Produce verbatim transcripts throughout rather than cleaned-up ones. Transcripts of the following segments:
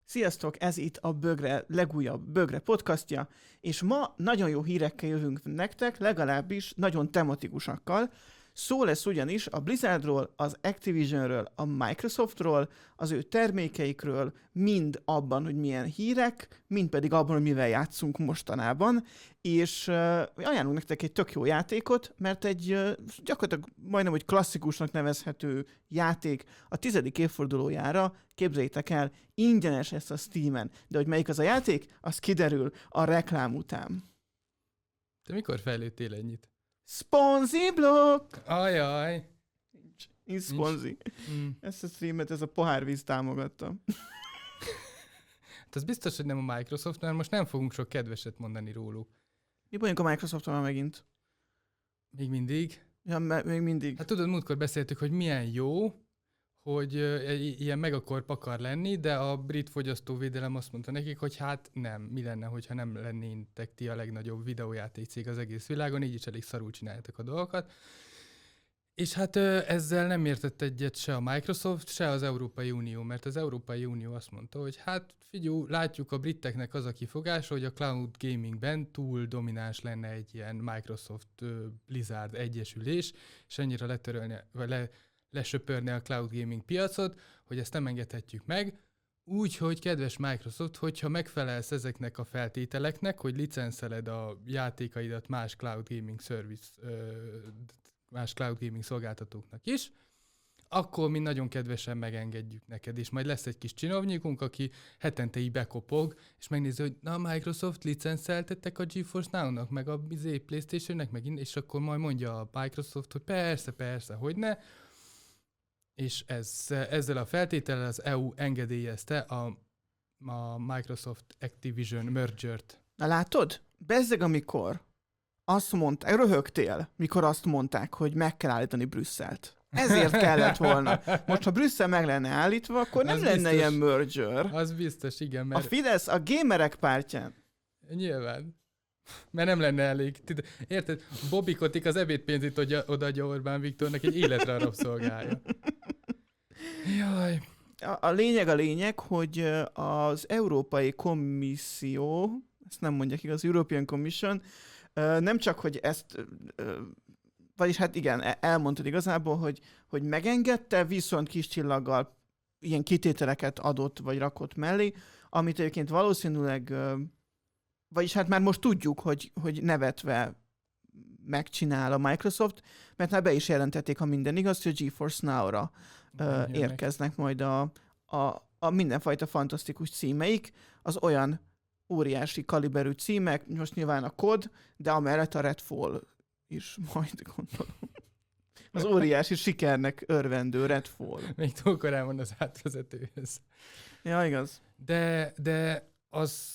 Sziasztok, ez itt a Bögre legújabb Bögre podcastja, és ma nagyon jó hírekkel jövünk nektek, legalábbis nagyon tematikusakkal. Szó lesz ugyanis a Blizzardról, az Activisionről, a Microsoftról, az ő termékeikről, mind abban, hogy milyen hírek, mind pedig abban, hogy mivel játszunk mostanában, és uh, ajánlunk nektek egy tök jó játékot, mert egy uh, gyakorlatilag majdnem, hogy klasszikusnak nevezhető játék a tizedik évfordulójára, képzeljétek el, ingyenes ezt a Steamen, de hogy melyik az a játék, az kiderül a reklám után. Te mikor fejlődtél ennyit? Sponzi blokk! Ajaj! Nincs. Nincs sponzi. Mm. Ezt a streamet, ez a pohárvíz támogatta. Hát az biztos, hogy nem a Microsoft, mert most nem fogunk sok kedveset mondani róluk. Mi bajunk a Microsofton már megint? Még mindig. Ja, me- még mindig. Hát tudod, múltkor beszéltük, hogy milyen jó, hogy uh, ilyen megakorp akar lenni, de a brit fogyasztóvédelem azt mondta nekik, hogy hát nem, mi lenne, hogyha nem lennétek ti a legnagyobb videójáték cég az egész világon, így is elég szarul csináljátok a dolgokat. És hát uh, ezzel nem értett egyet se a Microsoft, se az Európai Unió, mert az Európai Unió azt mondta, hogy hát figyelj, látjuk a briteknek az a kifogása, hogy a cloud gamingben túl domináns lenne egy ilyen Microsoft uh, Blizzard egyesülés, és ennyire letörölni, vagy le, lesöpörni a cloud gaming piacot, hogy ezt nem engedhetjük meg. Úgyhogy, kedves Microsoft, hogyha megfelelsz ezeknek a feltételeknek, hogy licenszeled a játékaidat más cloud gaming service, más cloud gaming szolgáltatóknak is, akkor mi nagyon kedvesen megengedjük neked, és majd lesz egy kis csinovnyikunk, aki hetente így bekopog, és megnézi, hogy na, Microsoft licenszeltettek a GeForce Now-nak, meg a PlayStation-nek, meg és akkor majd mondja a Microsoft, hogy persze, persze, hogy ne. És ez, ezzel a feltétellel az é u engedélyezte a, a Microsoft Activision mergert. Na látod? Bezzeg, amikor azt mondták, röhögtél, mikor azt mondták, hogy meg kell állítani Brüsszelt. Ezért kellett volna. Most, ha Brüsszel meg lenne állítva, akkor nem az lenne biztos, ilyen merger. Az biztos, igen. Mert A Fidesz a gamerek pártján. Nyilván. Mert nem lenne elég. Érted? Bobby Kotick az ebédpénzét odaadja Orbán Viktornak, egy életre a rabszolgája. Jaj. A, a lényeg a lényeg, hogy az Európai Komisszió, ezt nem mondják igaz, az European Commission, nem csak, hogy ezt, vagyis hát igen, elmondtad igazából, hogy, hogy megengedte, viszont kis csillaggal ilyen kitételeket adott, vagy rakott mellé, amit egyébként valószínűleg, vagyis hát már most tudjuk, hogy, hogy nevetve megcsinál a Microsoft, mert már be is jelentették, ha minden igaz, hogy a GeForce Now-ra uh, érkeznek majd a, a, a mindenfajta fantasztikus címeik, az olyan óriási kaliberű címek, most nyilván a kod, de amellett a Redfall is majd gondolom. Az óriási sikernek örvendő Redfall. Még túl korán van az átvezetőhöz. Ja, igaz. De, de az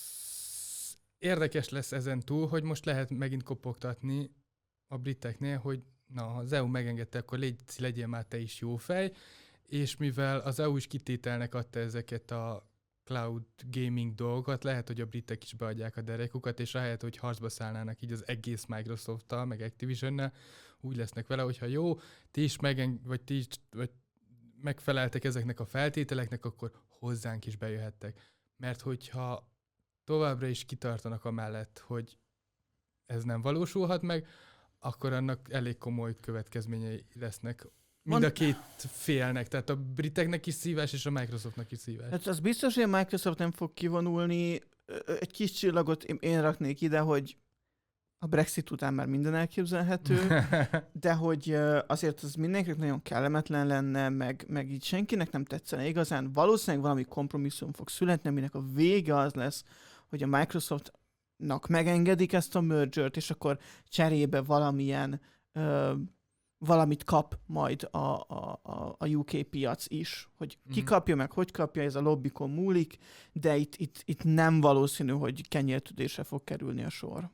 érdekes lesz ezen túl, hogy most lehet megint kopogtatni a briteknél, hogy na, ha az é u megengedte, akkor légy, legyél már te is jó fej, és mivel az é u is kitételnek adta ezeket a cloud gaming dolgokat, lehet, hogy a britek is beadják a derekukat, és ahelyett, hogy harcba szállnának így az egész Microsoft-tal, meg Activisionnel, úgy lesznek vele, hogyha jó, ti is, megeng- vagy ti is vagy megfeleltek ezeknek a feltételeknek, akkor hozzánk is bejöhettek. Mert hogyha továbbra is kitartanak amellett, hogy ez nem valósulhat meg, akkor annak elég komoly következményei lesznek mind a két félnek, tehát a briteknek is szívás, és a Microsoftnak is szívás. Hát az biztos, hogy a Microsoft nem fog kivonulni. Egy kis csillagot én raknék ide, hogy a Brexit után már minden elképzelhető, de hogy azért az mindenkinek nagyon kellemetlen lenne, meg, meg így senkinek nem tetszene igazán. Valószínűleg valami kompromisszum fog születni, aminek a vége az lesz, hogy a Microsoftnak megengedik ezt a mergert, és akkor cserébe valamilyen ö, valamit kap majd a, a, a u ká piac is. Hogy ki Mhm. kapja meg, hogy kapja, ez a lobbikon múlik, de itt, itt, itt nem valószínű, hogy kenyértudésre fog kerülni a sor.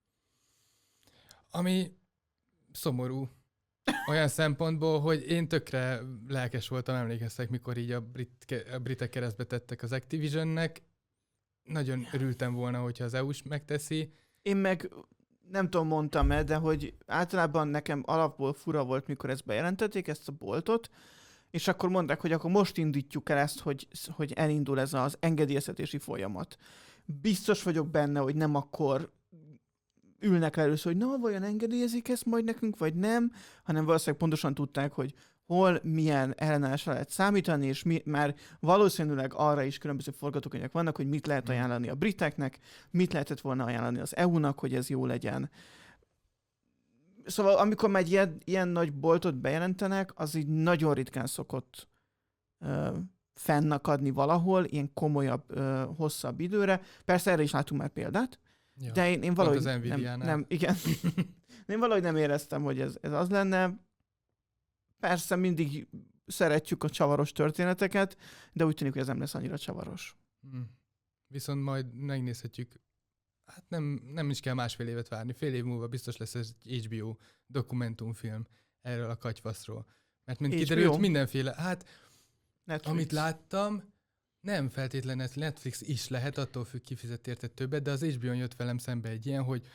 Ami szomorú. Olyan szempontból, hogy én tökre lelkes voltam, emlékeztek, mikor így a, brit, a britek keresztbe tettek az Activisionnek. Nagyon örültem volna, hogyha az é u is megteszi. Én meg nem tudom, mondtam-e, de hogy általában nekem alapból fura volt, mikor ezt bejelentették, ezt a boltot, és akkor mondták, hogy akkor most indítjuk el ezt, hogy, hogy elindul ez az engedélyeztetési folyamat. Biztos vagyok benne, hogy nem akkor ülnek le először, hogy na, vajon engedélyezik ezt majd nekünk, vagy nem, hanem valószínűleg pontosan tudták, hogy hol milyen ellenállásra lehet számítani, és mi, már valószínűleg arra is különböző forgatókönyvek vannak, hogy mit lehet ajánlani a briteknek, mit lehetett volna ajánlani az é u-nak, hogy ez jó legyen. Szóval amikor már egy ilyen, ilyen nagy boltot bejelentenek, az így nagyon ritkán szokott uh, fennakadni valahol, ilyen komolyabb, uh, hosszabb időre. Persze erre is látunk már példát, ja, de én, én valahogy nem, nem, igen, én valahogy nem éreztem, hogy ez, ez az lenne. Persze mindig szeretjük a csavaros történeteket, de úgy tűnik, hogy ez nem lesz annyira csavaros. Hmm. Viszont majd megnézhetjük, hát nem, nem is kell másfél évet várni, fél év múlva biztos lesz ez há bé o dokumentumfilm erről a katyvaszról. Mert mint kiderült, mindenféle, hát Netflix. Amit láttam, nem feltétlenül Netflix is lehet, attól függ, kifizet érte többet, de az há bé o-n jött velem szembe egy ilyen, hogy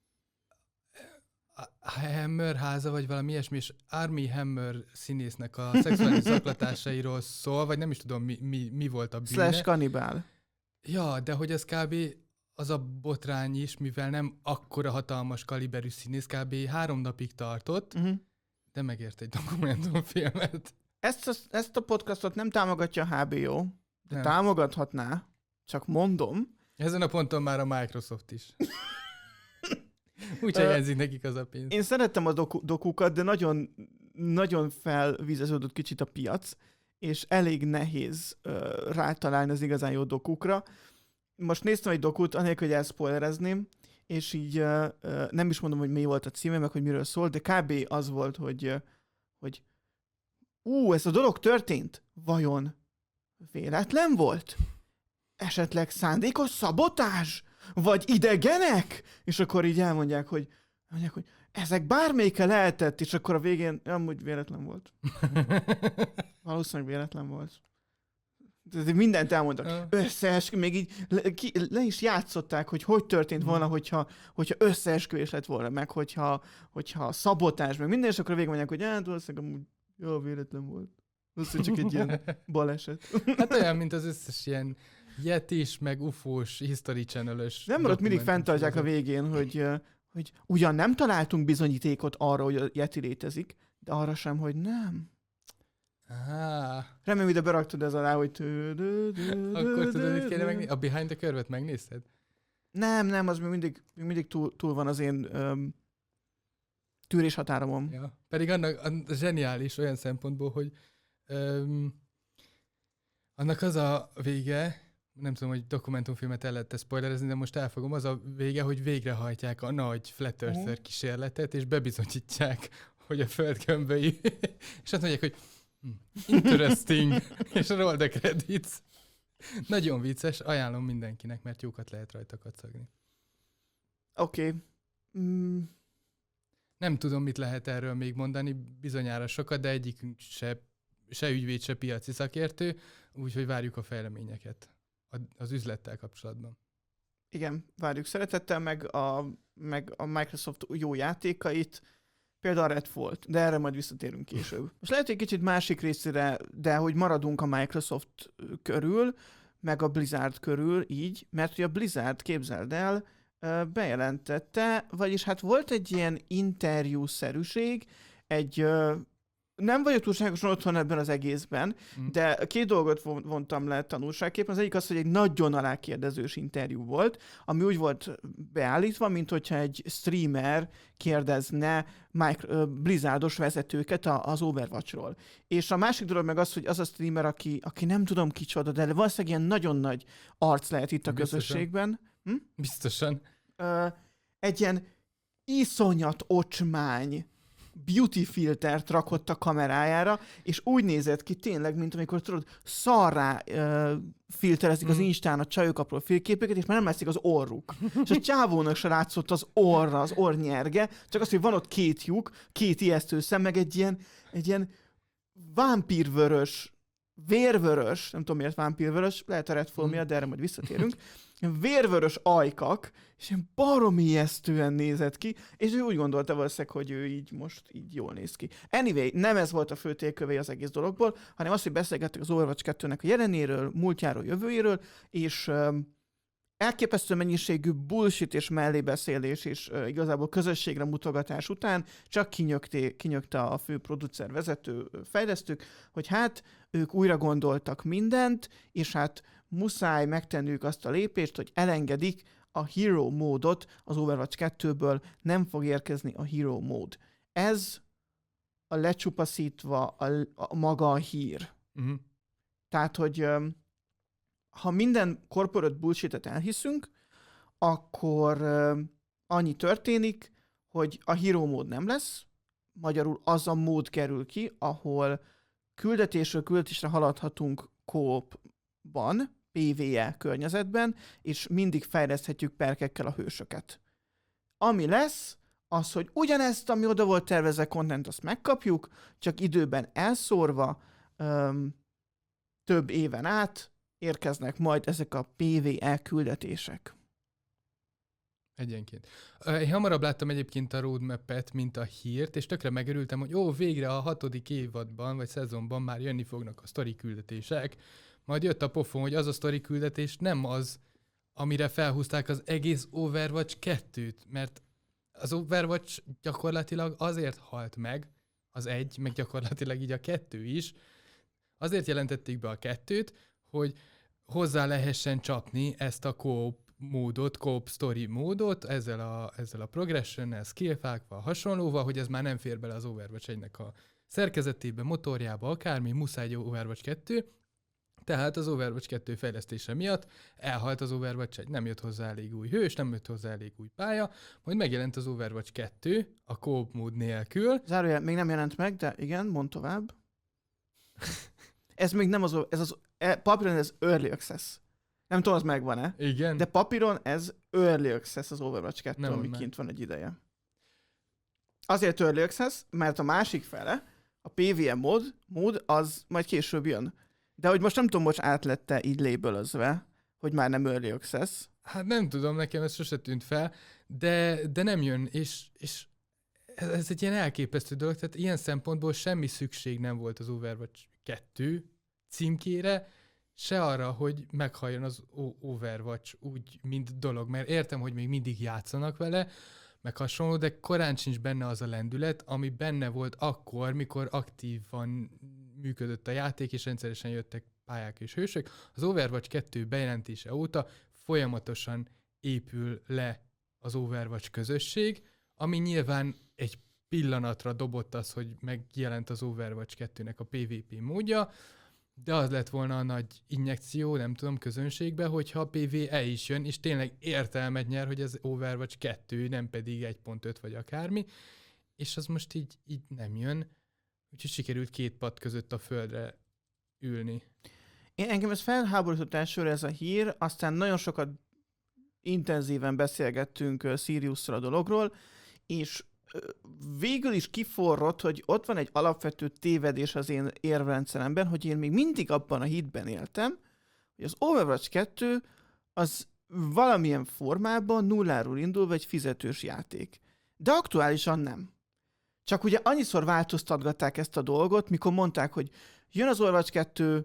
a Hammer háza, vagy valami ilyesmi, és Armie Hammer színésznek a szexuális zaklatásairól szól, vagy nem is tudom, mi, mi, mi volt a bűne. Slash kannibál. Ja, de hogy ez kb. Az a botrány is, mivel nem akkora hatalmas kaliberű színész, kb. három napig tartott, uh-huh. de megért egy dokumentumfilmet. Ezt a, ezt a podcastot nem támogatja a há bé o, de nem. Támogathatná, csak mondom. Ezen a ponton már a Microsoft is. Úgyhogy jelzik nekik az a pénz. Én szerettem a doku, dokukat, de nagyon, nagyon felvizeződött kicsit a piac, és elég nehéz uh, rátalálni az igazán jó dokukra. Most néztem egy dokut, anélkül, hogy elszpoilerezném, és így uh, uh, nem is mondom, hogy mi volt a címe, meg hogy miről szól, de kb. Az volt, hogy, uh, hogy ú, ez a dolog történt. Vajon véletlen volt? Esetleg szándékos szabotás? Vagy idegenek? És akkor így elmondják, hogy, mondják, hogy ezek bármelyike lehetett, és akkor a végén amúgy véletlen volt. Valószínűleg véletlen volt. De mindent elmondtak. Összeeskü, még így le, ki, le is játszották, hogy hogy történt volna, hogyha, hogyha összeesküvés lett volna, meg hogyha, hogyha szabotás, meg minden, és akkor a végén mondják, hogy hát valószínűleg amúgy jó, véletlen volt. Valószínűleg csak egy ilyen baleset. Hát olyan, mint az összes ilyen Yetis, meg ufós, History Channel-ös. Nem marad, mindig fenntartják a végén, hogy, hogy ugyan nem találtunk bizonyítékot arra, hogy a Yeti létezik, de arra sem, hogy nem. Ah. Remélem, ide beraktad ez alá, hogy... Akkor tudod, mit kéne megnézni? A Behind the Curve-et megnézted? Nem, nem, az még mindig, még mindig túl, túl van az én um, tűréshatáromon. Ja. Pedig annak a zseniális olyan szempontból, hogy um, annak az a vége, nem tudom, hogy dokumentumfilmet el lehet spoilerezni, de most elfogom, az a vége, hogy végrehajtják a nagy Flat Earther uh-huh. kísérletet, és bebizonyítják, hogy a föld gömböi, és azt mondják, hogy hm, interesting, és roll the credits. Nagyon vicces, ajánlom mindenkinek, mert jókat lehet rajta kacagni. Oké. Okay. Mm. Nem tudom, mit lehet erről még mondani, bizonyára sokat, de egyikünk se, se ügyvéd, se piaci szakértő, úgyhogy várjuk a fejleményeket az üzlettel kapcsolatban. Igen, várjuk szeretettel, meg a, meg a Microsoft jó játékait, például a Redfall, de erre majd visszatérünk később. Most lehet, hogy kicsit másik részére, de hogy maradunk a Microsoft körül, meg a Blizzard körül így, mert hogy a Blizzard, képzeld el, bejelentette, vagyis hát volt egy ilyen interjúszerűség, egy... Nem vagyok túlságosan otthon ebben az egészben, mm. de két dolgot vontam le tanulságképpen. Az egyik az, hogy egy nagyon alákérdezős interjú volt, ami úgy volt beállítva, mint hogyha egy streamer kérdezne Mike, Blizzardos vezetőket az Overwatchról. És a másik dolog meg az, hogy az a streamer, aki, aki nem tudom kicsoda, de valószínűleg ilyen nagyon nagy arc lehet itt a Biztosan. közösségben. Hm? Biztosan. Ö, egy ilyen iszonyat ocsmány beauty filtert rakott a kamerájára, és úgy nézett ki tényleg, mint amikor tudod, szarrá uh, filterezik mm. az Instán a csajok apró félképeket, és már nem látszik az orruk. És a csávónak se látszott az orra, az orrnyerge, csak az, hogy van ott két lyuk, két ijesztő szem, meg egy ilyen, egy ilyen vámpírvörös vérvörös, nem tudom miért vámpírvörös, lehet a Redfall Mm. miatt, de erre majd visszatérünk, vérvörös ajkak, és ilyen baromi ijesztően nézett ki, és ő úgy gondolta valószínűleg, hogy ő így most így jól néz ki. Anyway, nem ez volt a fő tékövé az egész dologból, hanem az, hogy beszélgettük az Overwatch kettőnek a jelenéről, múltjáról, jövőjéről, és um, elképesztő mennyiségű bullshit és mellébeszélés és uh, igazából közösségre mutogatás után csak kinyögté, kinyögte a fő producer vezető fejlesztők, hogy hát ők újra gondoltak mindent, és hát muszáj megtenniük azt a lépést, hogy elengedik a Hero módot az Overwatch kettőből, nem fog érkezni a Hero mód. Ez a lecsupaszítva a, a maga a hír. Uh-huh. Tehát, hogy um, ha minden corporate bullshit-et elhiszünk, akkor um, annyi történik, hogy a Hero mód nem lesz, magyarul az a mód kerül ki, ahol küldetésről küldetésre haladhatunk co-opban, pé vé e környezetben, és mindig fejleszthetjük perkekkel a hősöket. Ami lesz, az, hogy ugyanezt, ami oda volt tervezve content, azt megkapjuk, csak időben elszórva, öm, több éven át érkeznek majd ezek a pé vé e küldetések. Egyenként. Én hamarabb láttam egyébként a roadmap-et, mint a hírt, és tökre megörültem, hogy ó, végre a hatodik évadban, vagy szezonban már jönni fognak a sztori küldetések. Majd jött a pofon, hogy az a sztori küldetés nem az, amire felhúzták az egész Overwatch kettőt, mert az Overwatch gyakorlatilag azért halt meg, az egy, meg gyakorlatilag így a kettő is, azért jelentették be a kettőt, hogy hozzá lehessen csapni ezt a co-op módot, co-op story módot, ezzel a, ezzel a progressionnel, skillfákkal, hasonlóval, hogy ez már nem fér bele az Overwatch egynek a szerkezetébe, motorjába, akármi, muszáj egy Overwatch kettő, tehát az Overwatch kettő fejlesztése miatt elhalt az Overwatch egy, nem jött hozzá elég új hős, nem jött hozzá elég új pálya, majd megjelent az Overwatch kettő a co-op mód nélkül. Zárójel, még nem jelent meg, de igen, mondd tovább. Ez még nem az, ez az, e, papíron ez Early Access. Nem tudom, az megvan-e. Igen. De papíron ez Early Access az Overwatch kettő, Nem, ami nem. kint van egy ideje. Azért Early Access, mert a másik fele, a pé vé e mód, mód, az majd később jön. De hogy most nem tudom, most átlette így labelözve, hogy már nem Early Access. Hát nem tudom, nekem ez sose tűnt fel, de, de nem jön, és, és ez, ez egy ilyen elképesztő dolog, tehát ilyen szempontból semmi szükség nem volt az Overwatch kettő címkére, se arra, hogy meghalljon az Overwatch úgy, mint dolog, mert értem, hogy még mindig játszanak vele, meg hasonló, de korán sincs benne az a lendület, ami benne volt akkor, mikor aktívan működött a játék, és rendszeresen jöttek pályák és hősök. Az Overwatch kettő bejelentése óta folyamatosan épül le az Overwatch közösség, ami nyilván egy pillanatra dobott az, hogy megjelent az Overwatch kettőnek a pé vé pé módja, de az lett volna a nagy injekció, nem tudom, közönségbe, hogyha a pé vé e is jön, és tényleg értelmet nyer, hogy ez Overwatch kettő, nem pedig egy pont öt vagy akármi, és az most így, így nem jön, úgyhogy sikerült két pad között a földre ülni. Én engem ez felháborított elsőre ez a hír, aztán nagyon sokat intenzíven beszélgettünk uh, Siriusszal a dologról, és uh, végül is kiforrott, hogy ott van egy alapvető tévedés az én érvrendszeremben, hogy én még mindig abban a hitben éltem, hogy az Overwatch kettő az valamilyen formában nulláról indulva egy fizetős játék. De aktuálisan nem. Csak ugye annyiszor változtatgatták ezt a dolgot, mikor mondták, hogy jön az Overwatch kettő,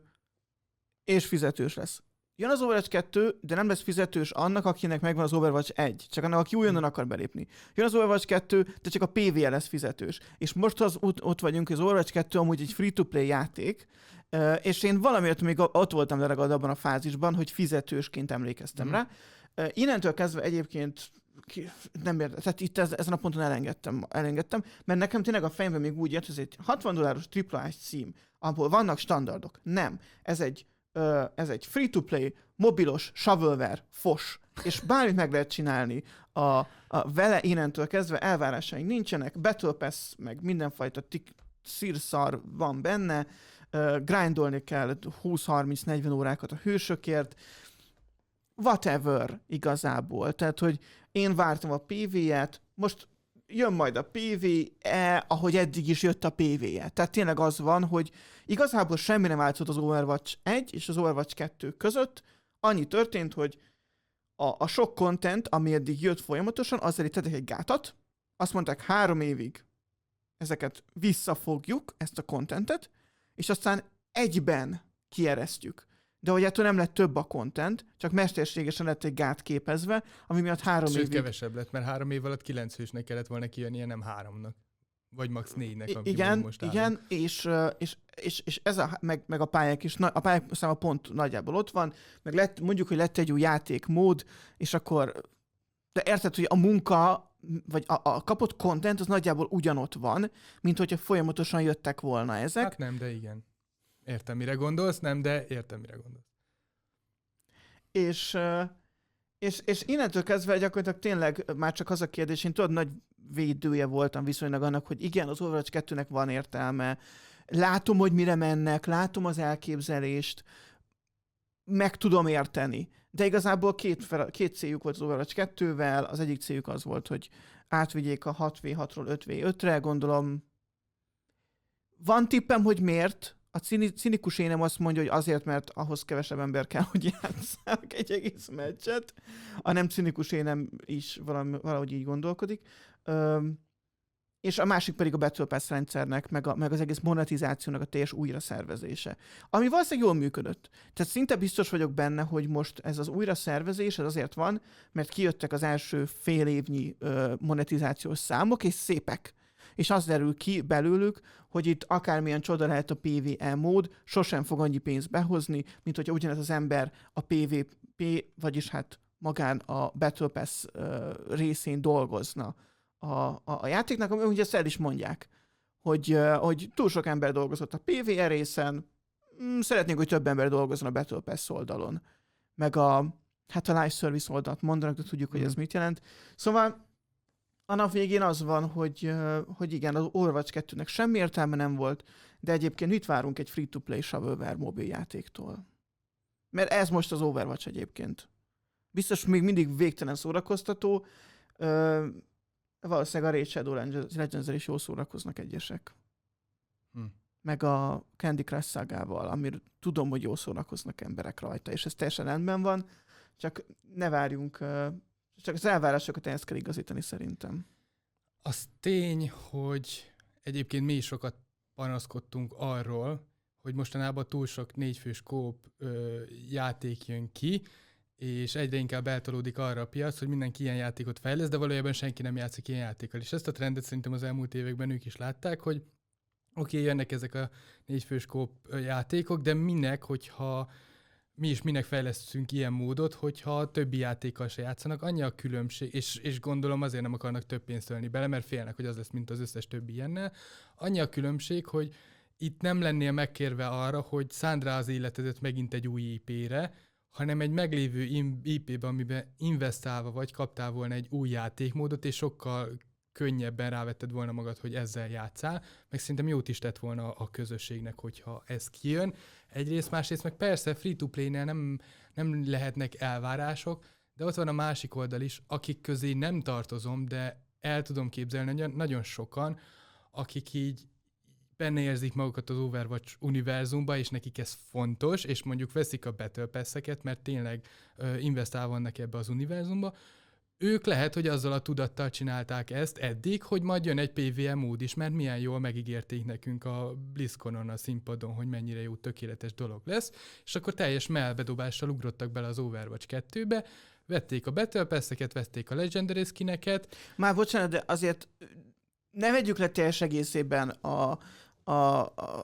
és fizetős lesz. Jön az Overwatch kettő, de nem lesz fizetős annak, akinek megvan az Overwatch egy. Csak annak, aki újonnan akar belépni. Jön az Overwatch kettő, de csak a pé vé e lesz fizetős. És most az, ott, ott vagyunk, az Overwatch kettő amúgy egy free-to-play játék, és én valamiért még ott voltam legalább abban a fázisban, hogy fizetősként emlékeztem mm. rá. Innentől kezdve egyébként nem érde, tehát itt ezen a ponton elengedtem, elengedtem, mert nekem tényleg a fejemben még úgy jött, hogy ez egy hatvan dolláros triplás cím, ahol vannak standardok. Nem. Ez egy, uh, ez egy free-to-play, mobilos, shovelware, fos, és bármit meg lehet csinálni. A, a vele innentől kezdve elvárásaink nincsenek, Battle Pass, meg mindenfajta tik, szírszar van benne, uh, grindolni kell húsz-harminc-negyven órákat a hősökért, whatever igazából. Tehát, hogy én vártam a pé vé et, most jön majd a pé vé e, ahogy eddig is jött a pé vé e. Tehát tényleg az van, hogy igazából semmi nem változott az Overwatch egy és az Overwatch kettő között. Annyi történt, hogy a, a sok content, ami eddig jött folyamatosan, azzal itt tettek egy gátat. Azt mondták, három évig ezeket visszafogjuk, ezt a contentet, és aztán egyben kieresztjük. De hogy ettől nem lett több a content, csak mesterségesen lett egy gát képezve, ami miatt három Sőt, évig... kevesebb lett, mert három év alatt kilenc hősnek kellett volna kijönnie, nem háromnak. Vagy max. négynek, I- aki igen, most igen, és, és, és, és ez a, meg, meg a pályák is, a pályák száma pont nagyjából ott van, meg lett, mondjuk, hogy lett egy új játékmód, és akkor, de érted, hogy a munka, vagy a, a kapott content, az nagyjából ugyanott van, mint hogyha folyamatosan jöttek volna ezek. Hát nem, de igen. Értem, mire gondolsz, nem, de értem, mire gondolsz. És, és, és innentől kezdve gyakorlatilag tényleg már csak az a kérdés, én tudod, nagy védője voltam viszonylag annak, hogy igen, az Overwatch kettőnek van értelme, látom, hogy mire mennek, látom az elképzelést, meg tudom érteni. De igazából két, fel, két céljuk volt az Overwatch kettővel, az egyik céljuk az volt, hogy átvigyék a hat vé hatról öt vé ötre, gondolom. Van tippem, hogy miért? A cinikus énem azt mondja, hogy azért, mert ahhoz kevesebb ember kell, hogy játsszák egy egész meccset. A nem cinikus énem is valami, valahogy így gondolkodik. Üm, és a másik pedig a Battle Pass rendszernek, meg, a, meg az egész monetizációnak a teljes újraszervezése. Ami valószínűleg jól működött. Tehát szinte biztos vagyok benne, hogy most ez az újraszervezés ez azért van, mert kijöttek az első fél évnyi ö, monetizációs számok, és szépek. És az derül ki belőlük, hogy itt akármilyen csoda lehet a pé vé e mód, sosem fog annyi pénzt behozni, mint hogyha ugyanez az ember a pé vé pé, vagyis hát magán a Battle Pass uh, részén dolgozna a, a, a játéknak, ami ugye ezt el is mondják, hogy, uh, hogy túl sok ember dolgozott a pé vé e részen, mm, szeretnénk, hogy több ember dolgozzon a Battle Pass oldalon. Meg a, hát a live service oldalt mondanak, de tudjuk, mm. hogy ez mit jelent. Szóval a nap végén az van, hogy, hogy igen, az Overwatch kettőnek semmi értelme nem volt, de egyébként mit várunk egy free-to-play shovelware mobil játéktól? Mert ez most az Overwatch egyébként. Biztos még mindig végtelen szórakoztató. Ö, valószínűleg a Raid Shadow Legends-el is jól szórakoznak egyesek. Hm. Meg a Candy Crush Sagával, amiről tudom, hogy jól szórakoznak emberek rajta, és ez teljesen rendben van, csak ne várjunk... Csak az elvárásokat ehhez kell igazítani szerintem. Az tény, hogy egyébként mi is sokat panaszkodtunk arról, hogy mostanában túl sok négyfős kóp ö, játék jön ki, és egyre inkább eltolódik arra a piac, hogy mindenki ilyen játékot fejlesz, de valójában senki nem játszik ilyen játékkal. És ezt a trendet szerintem az elmúlt években ők is látták, hogy oké, okay, jönnek ezek a négyfős kóp játékok, de minek, hogyha mi is minek fejlesztünk ilyen módot, hogyha a többi játékkal se játszanak, annyi a különbség, és, és gondolom azért nem akarnak több pénzt ölni bele, mert félnek, hogy az lesz, mint az összes többi ilyennel. Annyi a különbség, hogy itt nem lennél megkérve arra, hogy szánd rá az életedet megint egy új í pére, hanem egy meglévő í pébe, amiben investálva vagy, kaptál volna egy új játékmódot, és sokkal könnyebben rávetted volna magad, hogy ezzel játszál, meg szerintem jót is tett volna a közösségnek, hogyha ez kijön. Egyrészt, másrészt meg persze free-to-play-nél nem, nem lehetnek elvárások, de ott van a másik oldal is, akik közé nem tartozom, de el tudom képzelni, hogy nagyon sokan, akik így benne érzik magukat az Overwatch univerzumba, és nekik ez fontos, és mondjuk veszik a Battle Pass-eket, mert tényleg uh, investál vannak ebbe az univerzumba. Ők lehet, hogy azzal a tudattal csinálták ezt eddig, hogy majd jön egy pé vé em mód is, mert milyen jól megígérték nekünk a BlizzConon a színpadon, hogy mennyire jó, tökéletes dolog lesz, és akkor teljes mellbedobással ugrottak bele az Overwatch kettőbe, vették a Battle Pass-eket, vették a Legendary skineket. Már bocsánat, de azért ne vegyük le teljes egészében a, a, a,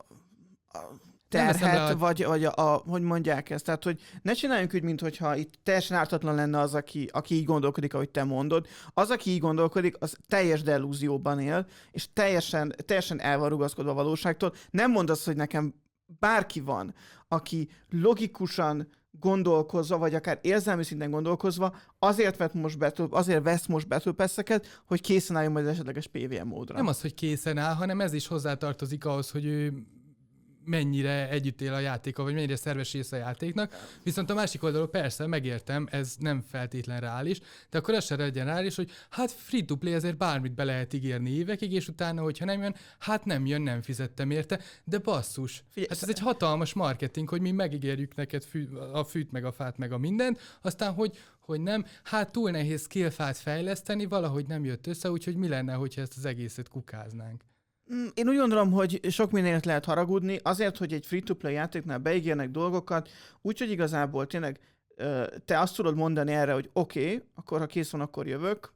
a terhet, a... vagy, vagy a, a, hogy mondják ezt. Tehát, hogy ne csináljunk úgy, mintha itt teljesen ártatlan lenne az, aki, aki így gondolkodik, ahogy te mondod. Az, aki így gondolkodik, az teljes delúzióban él, és teljesen, teljesen el van rugaszkodva a valóságtól. Nem mondd azt, hogy nekem bárki van, aki logikusan gondolkozva, vagy akár érzelmi szinten gondolkozva, azért, vett most Battle, azért vesz most Battle Pass-eket, hogy készen álljon majd az esetleges pé vé em módra. Nem az, hogy készen áll, hanem ez is hozzátartozik ahhoz, hogy ő mennyire együtt él a játéka, vagy mennyire szerves része a játéknak. Viszont a másik oldalról persze, megértem, ez nem feltétlen reális, de akkor ez se legyen reális, hogy hát free-to-play ezért bármit be lehet ígérni évekig, és utána, hogyha nem jön, hát nem jön, nem fizettem érte, de basszus. Figyelj, hát ez egy hatalmas marketing, hogy mi megígérjük neked fű, a fűt, meg a fát, meg a mindent, aztán, hogy, hogy nem, hát túl nehéz skillfát fejleszteni, valahogy nem jött össze, úgyhogy mi lenne, hogyha ezt az egészet kukáznánk. Én úgy gondolom, hogy sok mindenért lehet haragudni, azért, hogy egy free-to-play játéknál beígérnek dolgokat, úgyhogy igazából tényleg te azt tudod mondani erre, hogy oké, okay, akkor ha kész van, akkor jövök.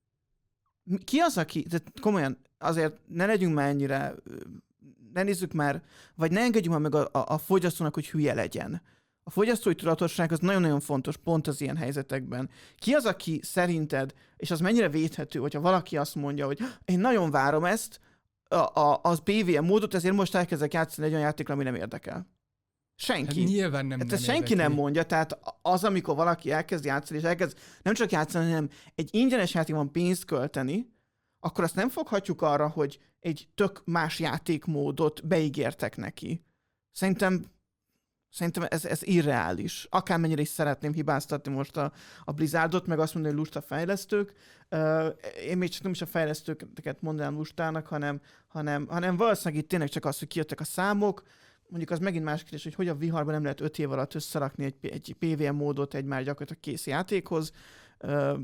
Ki az, aki, de komolyan, azért ne legyünk már ennyire, ne nézzük már, vagy ne engedjük már meg a, a, a fogyasztónak, hogy hülye legyen. A fogyasztói tudatosság az nagyon-nagyon fontos pont az ilyen helyzetekben. Ki az, aki szerinted, és az mennyire védhető, hogyha valaki azt mondja, hogy én nagyon várom ezt, A, a, az pé vé em módot, ezért most elkezdek játszani egy olyan játékra, ami nem érdekel. Senki. Hát nyilván nem, hát nem senki érdekli. nem mondja, tehát az, amikor valaki elkezd játszani, és elkezd nem csak játszani, hanem egy ingyenes játékban pénzt költeni, akkor azt nem foghatjuk arra, hogy egy tök más játékmódot beígértek neki. Szerintem Szerintem ez, ez irreális. Akármennyire is szeretném hibáztatni most a, a Blizzardot, meg azt mondani, hogy lusta fejlesztők. Uh, én még csak nem is a fejlesztőket mondanám lustának, hanem, hanem, hanem valószínűleg itt tényleg csak az, hogy kijöttek a számok. Mondjuk az megint más kérdés, hogy hogy a viharban nem lehet öt év alatt összerakni egy, egy pé vé em módot egy már gyakorlatilag kész játékhoz. Uh,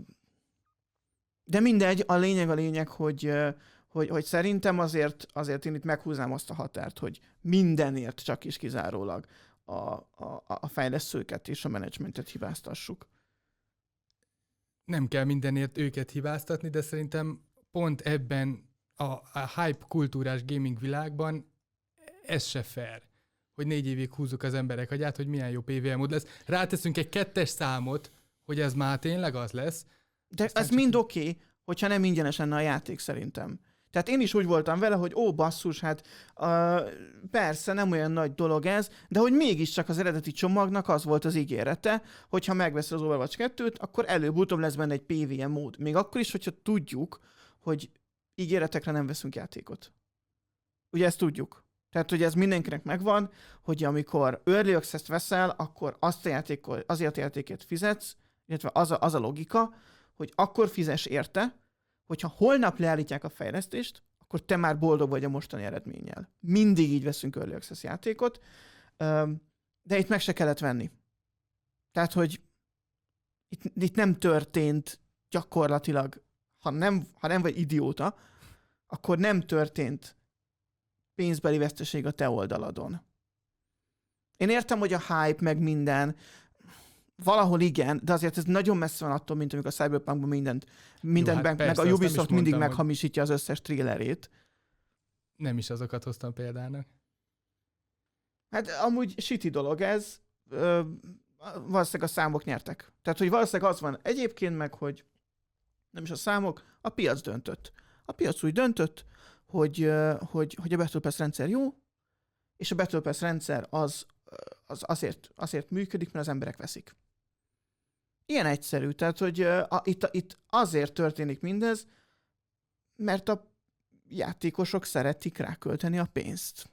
de mindegy, a lényeg a lényeg, hogy, uh, hogy, hogy szerintem azért, azért én itt meghúznám azt a határt, hogy mindenért csak is kizárólag A, a, a fejlesztőket és a menedzsmentet hibáztassuk. Nem kell mindenért őket hibáztatni, de szerintem pont ebben a, a hype kultúrás gaming világban ez se fair, hogy négy évig húzzuk az emberek agyát, hogy milyen jó pé vé em mód lesz. Ráteszünk egy kettes számot, hogy ez már tényleg az lesz. De ez mind így... oké, okay, hogyha nem ingyenes lenne a játék szerintem. Tehát én is úgy voltam vele, hogy ó, basszus, hát uh, persze nem olyan nagy dolog ez, de hogy mégiscsak az eredeti csomagnak az volt az ígérete, hogyha megveszed az Overwatch kettőt, akkor előbb-utóbb lesz benne egy pé vé em mód. Még akkor is, hogyha tudjuk, hogy ígéretekre nem veszünk játékot. Ugye ezt tudjuk. Tehát, hogy ez mindenkinek megvan, hogy amikor Early Access-t veszel, akkor azt a játékot, azért a játékért fizetsz, illetve az a, az a logika, hogy akkor fizess érte, hogyha holnap leállítják a fejlesztést, akkor te már boldog vagy a mostani eredménnyel. Mindig így veszünk Early Access játékot, de itt meg se kellett venni. Tehát, hogy itt, itt nem történt gyakorlatilag, ha nem, ha nem vagy idióta, akkor nem történt pénzbeli veszteség a te oldaladon. Én értem, hogy a hype meg minden, valahol igen, de azért ez nagyon messze van attól, mint amikor a Cyberpunkban mindent, mindent Jó, hát meg, persze, meg a Ubisoft mindig mondtam, meghamisítja az összes trailerét. Nem is azokat hoztam példának. Hát amúgy shitty dolog ez, ö, valószínűleg a számok nyertek. Tehát, hogy valószínűleg az van egyébként meg, hogy nem is a számok, a piac döntött. A piac úgy döntött, hogy, hogy, hogy a Battle Pass rendszer jó, és a Battle Pass rendszer az, az azért, azért működik, mert az emberek veszik. Ilyen egyszerű. Tehát, hogy a, itt, itt azért történik mindez, mert a játékosok szeretik rákölteni a pénzt.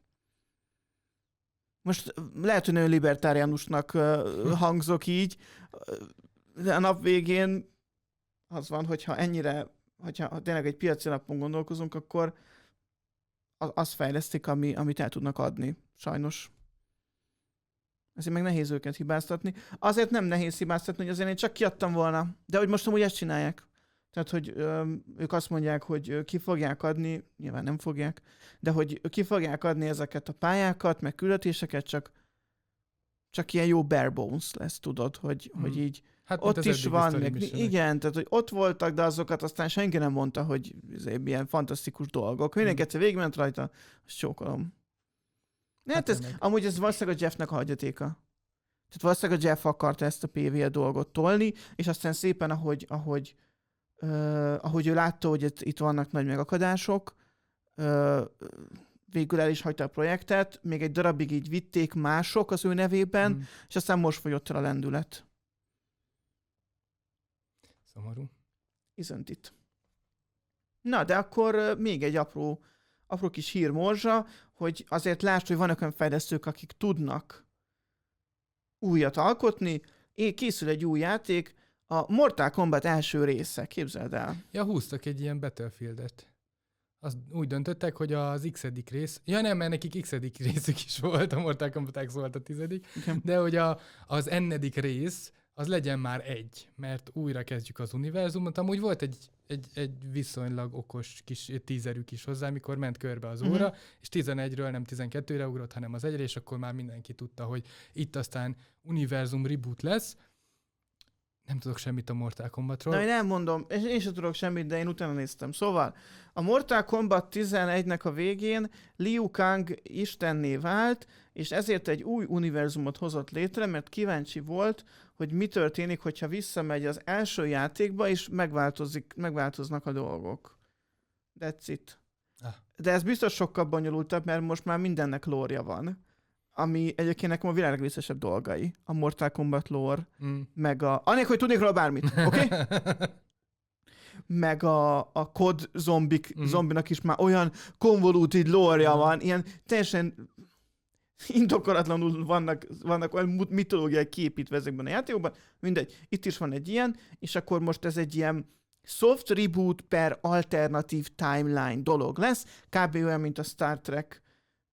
Most lehet, hogy nagyon libertáriánusnak hangzok így, de a nap végén az van, hogyha ennyire, hogyha tényleg egy piaci alapon gondolkozunk, akkor azt fejlesztik, ami, amit el tudnak adni. Sajnos. Ezért meg nehéz őket hibáztatni. Azért nem nehéz hibáztatni, hogy azért én csak kiadtam volna. De hogy most amúgy ezt csinálják. Tehát, hogy ö, ők azt mondják, hogy ki fogják adni, nyilván nem fogják, de hogy ki fogják adni ezeket a pályákat, meg küldetéseket, csak, csak ilyen jó bare bones lesz, tudod, hogy, hmm. hogy így hát ott is van, meg, igen, tehát, hogy ott voltak, de azokat aztán senki nem mondta, hogy ilyen fantasztikus dolgok. Mindenki egyszer végigment rajta, azt csókolom. Hát, hát ez, amúgy ez valószínűleg a Jeffnek a hagyatéka. Tehát valószínűleg a Jeff akarta ezt a pé vé dolgot tolni, és aztán szépen, ahogy, ahogy, uh, ahogy ő látta, hogy itt, itt vannak nagy megakadások, uh, végül el is hagyta a projektet, még egy darabig így vitték mások az ő nevében, hmm. és aztán most fogyott el a lendület. Szomorú. Isn't it? Na, de akkor uh, még egy apró apró kis hírmorzsa, hogy azért lásd, hogy vannak olyan fejlesztők, akik tudnak újat alkotni, és készül egy új játék, a Mortal Kombat első része, képzeld el. Ja, húztak egy ilyen Battlefieldet. Azt úgy döntöttek, hogy az x-edik rész, ja nem, mert nekik x-edik részük is volt, a Mortal Kombat X volt a tizedik, Igen. de hogy a, az n-edik rész, az legyen már egy, mert újra kezdjük az univerzumot. Amúgy volt egy, egy, egy viszonylag okos kis tízerük is hozzá, amikor ment körbe az óra, uh-huh. és tizenegyről nem tizenkettőre ugrott, hanem az egyre, és akkor már mindenki tudta, hogy itt aztán univerzum reboot lesz. Nem tudok semmit a Mortal Kombatról. Na, én elmondom, és én sem tudok semmit, de én utána néztem. Szóval, a Mortal Kombat tizenegynek a végén Liu Kang istenné vált, és ezért egy új univerzumot hozott létre, mert kíváncsi volt, hogy mi történik, hogyha visszamegy az első játékba, és megváltozik, megváltoznak a dolgok. That's it. Ah. De ez biztos sokkal bonyolultabb, mert most már mindennek lore-ja van. Ami egyébként nekem a világ legviccesebb dolgai. A Mortal Kombat lore, mm. meg a... Anélkül, hogy tudnék róla bármit, oké? Okay? Meg a, a kod zombik, mm. zombinak is már olyan convoluted lore-ja mm. van, ilyen teljesen indokolatlanul vannak, vannak olyan mitológiai kiépítve ezekben a játékokban. Mindegy, itt is van egy ilyen, és akkor most ez egy ilyen soft reboot per alternatív timeline dolog lesz. Kb. Olyan, mint a Star Trek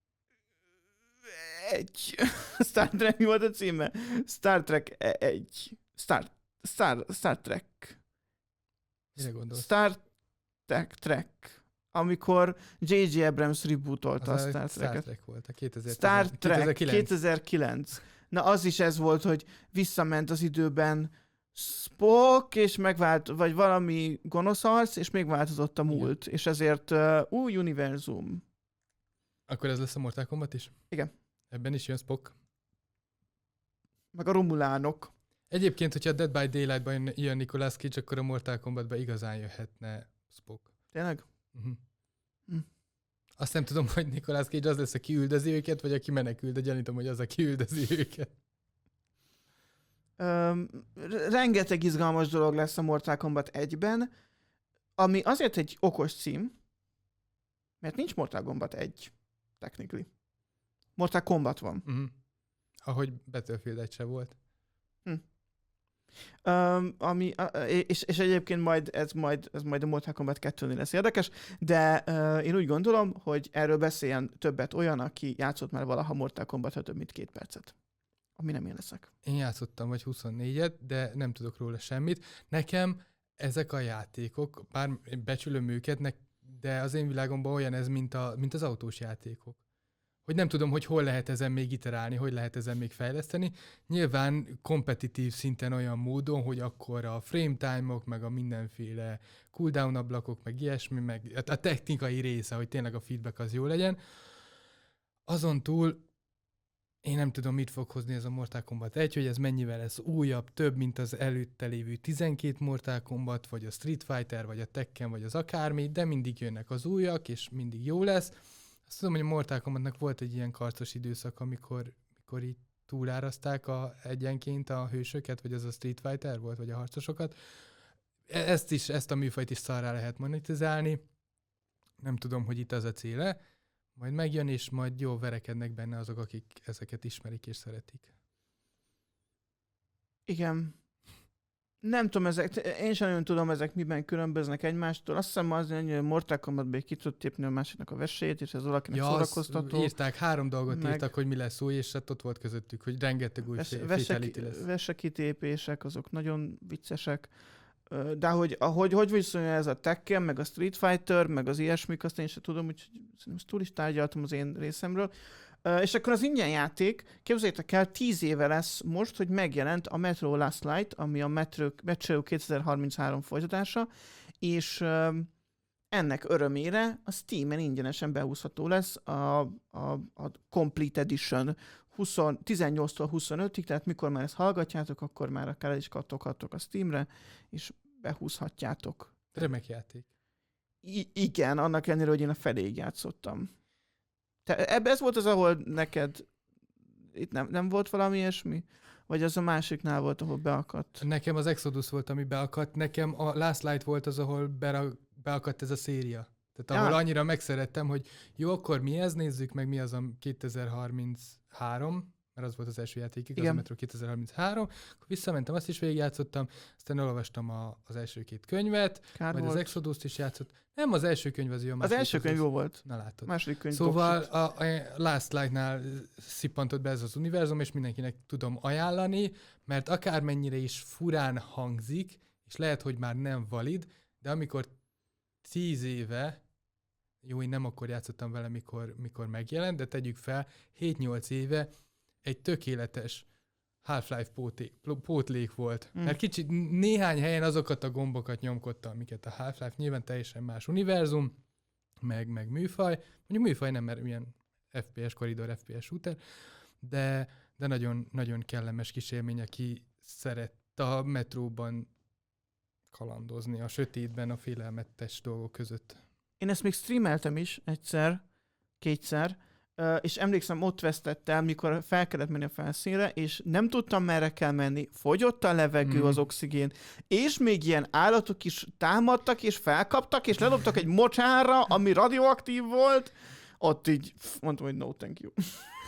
egy... Star Trek, mi volt a címe? Star Trek egy... Star... Star... Star Trek. Mire gondolsz? Star Trek Trek. Amikor jé jé Abrams rebootolta az a Star a Trek-et. Star Trek volt, a kétezer-tíz, Star Trek kétezer-kilenc. kétezer-kilenc. Na az is ez volt, hogy visszament az időben Spock, és megvált, vagy valami gonosz arc, és még változott a múlt. Igen. És ezért uh, új univerzum. Akkor ez lesz a Mortal Kombat is? Igen. Ebben is jön Spock. Meg a romulánok. Egyébként, hogyha a Dead by Daylight-ban jön Nicolas Cage, akkor a Mortal Kombatban igazán jöhetne Spock. Tényleg? Uh-huh. Hm. Azt nem tudom, hogy Nicolas Cage az lesz, aki üldözi őket, vagy aki menekül, de gyanítom, hogy az, aki üldözi őket. Um, rengeteg izgalmas dolog lesz a Mortal Kombat egyben, ami azért egy okos cím, mert nincs Mortal Kombat egy, technically. Mortal Kombat van. Uh-huh. Ahogy Battlefield egy se volt. Hm. Um, ami, uh, és, és egyébként majd ez, majd ez majd a Mortal Kombat kettőnél lesz érdekes, de uh, én úgy gondolom, hogy erről beszéljen többet olyan, aki játszott már valaha Mortal Kombat több mint két percet. Ami nem én leszek. Én játszottam vagy huszonnégyet, de nem tudok róla semmit. Nekem ezek a játékok, bár becsülöm őket, de az én világomban olyan ez, mint, a, mint az autós játékok. Hogy nem tudom, hogy hol lehet ezen még iterálni, hogy lehet ezen még fejleszteni. Nyilván kompetitív szinten olyan módon, hogy akkor a frame time-ok, meg a mindenféle cooldown ablakok, meg ilyesmi, meg a technikai része, hogy tényleg a feedback az jó legyen. Azon túl én nem tudom, mit fog hozni ez a Mortal Kombat egy, hogy ez mennyivel lesz újabb, több, mint az előtte lévő tizenkét Mortal Kombat, vagy a Street Fighter, vagy a Tekken, vagy az akármi, de mindig jönnek az újak, és mindig jó lesz. Azt tudom, hogy a Mortal Kombatnak volt egy ilyen karcos időszak, amikor, amikor így túláraszták a, egyenként a hősöket, vagy az a Street Fighter volt, vagy a harcosokat. Ezt is, ezt a műfajt is szarrá lehet monetizálni. Nem tudom, hogy itt az a céle. Majd megjön, és majd jól verekednek benne azok, akik ezeket ismerik és szeretik. Igen. Nem tudom, ezek, én sem nagyon tudom, ezek miben különböznek egymástól. Azt hiszem az, hogy a Mortal Kombatban ki tud tépni a másiknak a vesélyét, és ez valakinek ja, szórakoztató. Írták, három dolgot meg... írtak, hogy mi lesz új, és hát ott volt közöttük, hogy rengeteg új Ves, fatality lesz. Vesekitépések, azok nagyon viccesek. De hogy, ahogy hogy viszonyul ez a Tekken, meg a Street Fighter, meg az ilyesmik, azt én sem tudom, úgyhogy szerintem túl is tárgyaltam az én részemről. Uh, és akkor az ingyen játék, képzeljétek el, tíz éve lesz most, hogy megjelent a Metro Last Light, ami a Metro, Metro kétezer-harminchárom folytatása, és uh, ennek örömére a Steamen ingyenesen behúzható lesz a, a, a Complete Edition húsz, tizennyolctól huszonötig, tehát mikor már ezt hallgatjátok, akkor már akár is kattoghattok a Steamre, és behúzhatjátok. Remek játék. I- igen, annak ellenére, hogy én a feléig játszottam. Te, ebbe ez volt az, ahol neked itt nem, nem volt valami ilyesmi? Vagy az a másiknál volt, ahol beakadt? Nekem az Exodus volt, ami beakadt. Nekem a Last Light volt az, ahol be, beakadt ez a széria. Tehát ahol Ja. annyira megszerettem, hogy jó, akkor mi ez, nézzük meg mi az a kétezer-harminchárom, mert az volt az első játék, igaz, a Metro kétezer-harminchárom, akkor visszamentem, azt is végigjátszottam, aztán olvastam a, az első két könyvet, Kár majd volt. az Exodus-t is játszott. Nem, az első könyv az jó. Az első könyv jó volt. Na látod. Második könyv Szóval a, a Last Light-nál szippantott be ez az univerzum, és mindenkinek tudom ajánlani, mert akármennyire is furán hangzik, és lehet, hogy már nem valid, de amikor tíz éve, jó, én nem akkor játszottam vele, mikor, mikor megjelent, de tegyük fel, hét-nyolc éve egy tökéletes Half-Life póté, pótlék volt. Mm. Mert kicsit néhány helyen azokat a gombokat nyomkodta, amiket a Half-Life, nyilván teljesen más univerzum, meg, meg műfaj. Mondjuk műfaj nem, mert ilyen ef pé es, koridor ef pé es shooter, de, de nagyon, nagyon kellemes kis élmény, aki szerett a metróban kalandozni, a sötétben, a félelmetes dolgok között. Én ezt még streameltem is egyszer, kétszer, és emlékszem, ott vesztettem, mikor fel kellett menni a felszínre, és nem tudtam, merre kell menni, fogyott a levegő, mm. az oxigén, és még ilyen állatok is támadtak, és felkaptak, és ledobtak egy mocsárra, ami radioaktív volt, ott így mondtam, hogy no, thank you.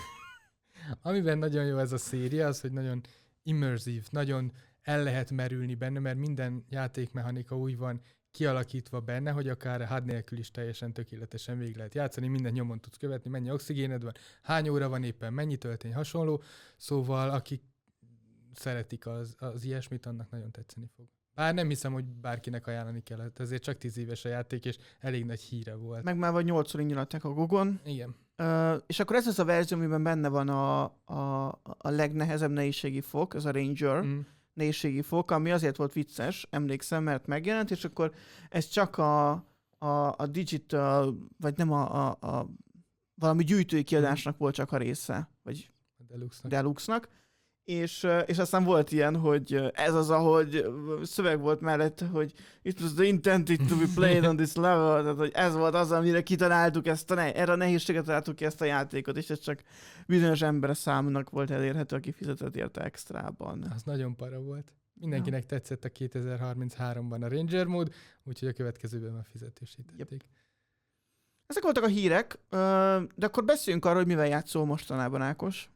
Amiben nagyon jó ez a széria, az, hogy nagyon immersív, nagyon el lehet merülni benne, mert minden játékmechanika úgy van kialakítva benne, hogy akár há dé nélkül is teljesen tökéletesen végig lehet játszani, minden nyomon tudsz követni, mennyi oxigéned van, hány óra van éppen, mennyi töltény, hasonló. Szóval akik szeretik az, az ilyesmit, annak nagyon tetszeni fog. Bár nem hiszem, hogy bárkinek ajánlani kellett, ezért csak tíz éves a játék, és elég nagy híre volt. Meg már vagy nyolcszor nyilatták a Gogon. Igen. Uh, és akkor ez az a verzió, amiben benne van a, a, a legnehezebb nehézségi fok, ez a Ranger mm. nehézségi fok, ami azért volt vicces, emlékszem, mert megjelent, és akkor ez csak a, a, a digital, vagy nem a, a, a valami gyűjtői kiadásnak mm. volt csak a része, vagy a Deluxe-nak. Deluxe-nak. És, és aztán volt ilyen, hogy ez az, ahogy szöveg volt mellett, hogy it was the intended to be played on this level, tehát hogy ez volt az, amire kitaláltuk ezt a, ne- erre a nehézséget találtuk ki ezt a játékot, és ez csak bizonyos ember számnak volt elérhető, aki fizetett érte extrában. Az nagyon para volt. Mindenkinek ja. tetszett a kétezer-harmincháromban a Ranger mód, úgyhogy a következőben már fizetősítették. Yep. Ezek voltak a hírek, de akkor beszéljünk arról, hogy mivel játszol mostanában, Ákos.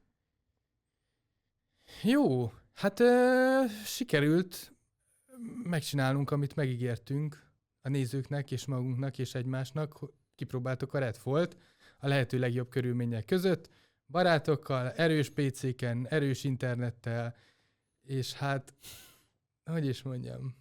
Jó, hát ö, sikerült megcsinálnunk, amit megígértünk a nézőknek és magunknak és egymásnak. Kipróbáltuk a Redfall-t a lehető legjobb körülmények között, barátokkal, erős pé céken, erős internettel, és hát, hogy is mondjam,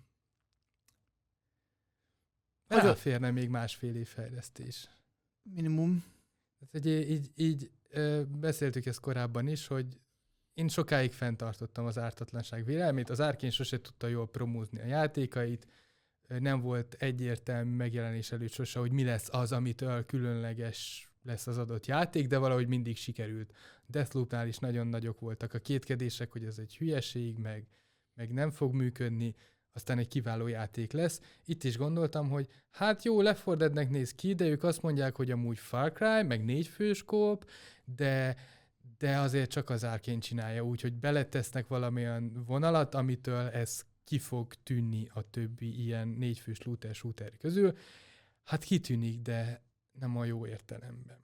ráférne még másfél év fejlesztés. Minimum. Hát, így így, így ö, beszéltük ezt korábban is, hogy én sokáig fenntartottam az ártatlanság vélelmét, az Arkane sose tudta jól promózni a játékait, nem volt egyértelmű megjelenés előtt sose, hogy mi lesz az, amitől különleges lesz az adott játék, de valahogy mindig sikerült. Deathloopnál is nagyon nagyok voltak a kétkedések, hogy ez egy hülyeség, meg, meg nem fog működni, aztán egy kiváló játék lesz. Itt is gondoltam, hogy hát jó, Left four Deadnek néz ki, de ők azt mondják, hogy amúgy Far Cry, meg négy fős kóp, de de azért csak az Arkane csinálja, úgyhogy beletesznek valamilyen vonalat, amitől ez ki fog tűnni a többi ilyen négyfős looter-shooter közül. Hát kitűnik, de nem a jó értelemben.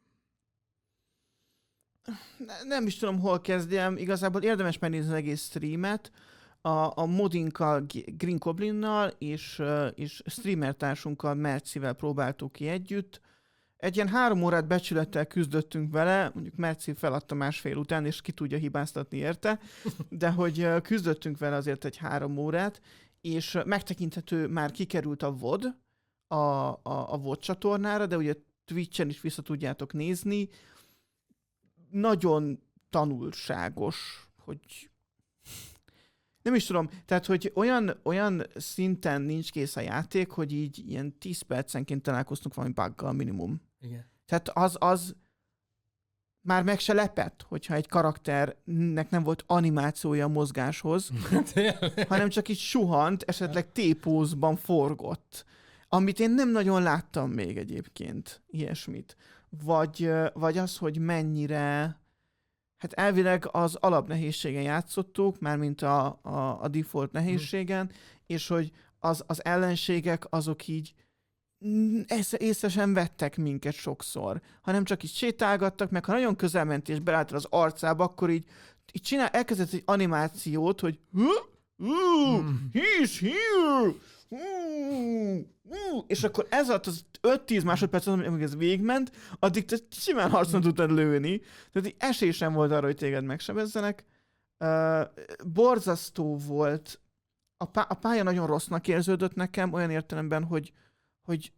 Ne, nem is tudom, hol kezdjem. Igazából érdemes megnézni az egész streamet. A, a modinkkal, Green Goblinnal és, és streamer társunkkal, Mercivel próbáltuk ki együtt. Egy ilyen három órát becsülettel küzdöttünk vele, mondjuk Merci feladta másfél után, és ki tudja hibáztatni érte, de hogy küzdöttünk vele azért egy három órát, és megtekinthető, már kikerült a vé o dé a, a, a vé o dé csatornára, de ugye Twitchen is vissza tudjátok nézni. Nagyon tanulságos, hogy nem is tudom, tehát, hogy olyan, olyan szinten nincs kész a játék, hogy így ilyen tíz percenként találkoztunk valami buggal minimum. Igen. Tehát az, az már meg se lepett, hogyha egy karakternek nem volt animációja a mozgáshoz, hanem csak így suhant, esetleg T-pózban forgott. Amit én nem nagyon láttam még egyébként, ilyesmit. Vagy, vagy az, hogy mennyire... Hát elvileg az alapnehézségen játszottuk, mármint a, a, a default nehézségen, mm. és hogy az, az ellenségek azok így észre, észre sem vettek minket sokszor, hanem csak így sétálgattak, meg ha nagyon közel ment és belálltad az arcába, akkor így, így csinál, elkezdett egy animációt, hogy mm. he's here! Mm. Mm. És akkor ez alatt az öt-tíz másodperc, amíg ez végigment, addig te simán harcon tudtad lőni. Tehát így esély sem volt arra, hogy téged megsebezzenek. Uh, borzasztó volt. A, pá- a pálya nagyon rossznak érződött nekem, olyan értelemben, hogy, hogy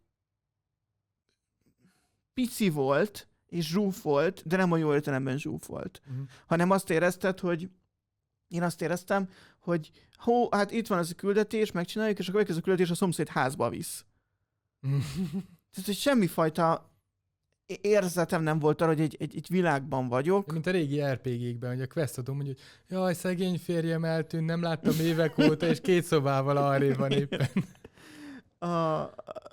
pici volt, és zsúf volt, de nem a jó értelemben zsúf volt. Uh-huh. Hanem azt érezted, hogy én azt éreztem, hogy hó, hát itt van ez a küldetés, megcsináljuk, és akkor ez a küldetés a szomszéd házba visz. Tehát, hogy semmifajta érzetem nem volt arra, hogy egy, egy, egy világban vagyok. Mint a régi er pé gé-kben, hogy a questodom, hogy jaj, szegény férjem eltűnt, nem láttam évek óta, és két szobával arrébb van éppen. A,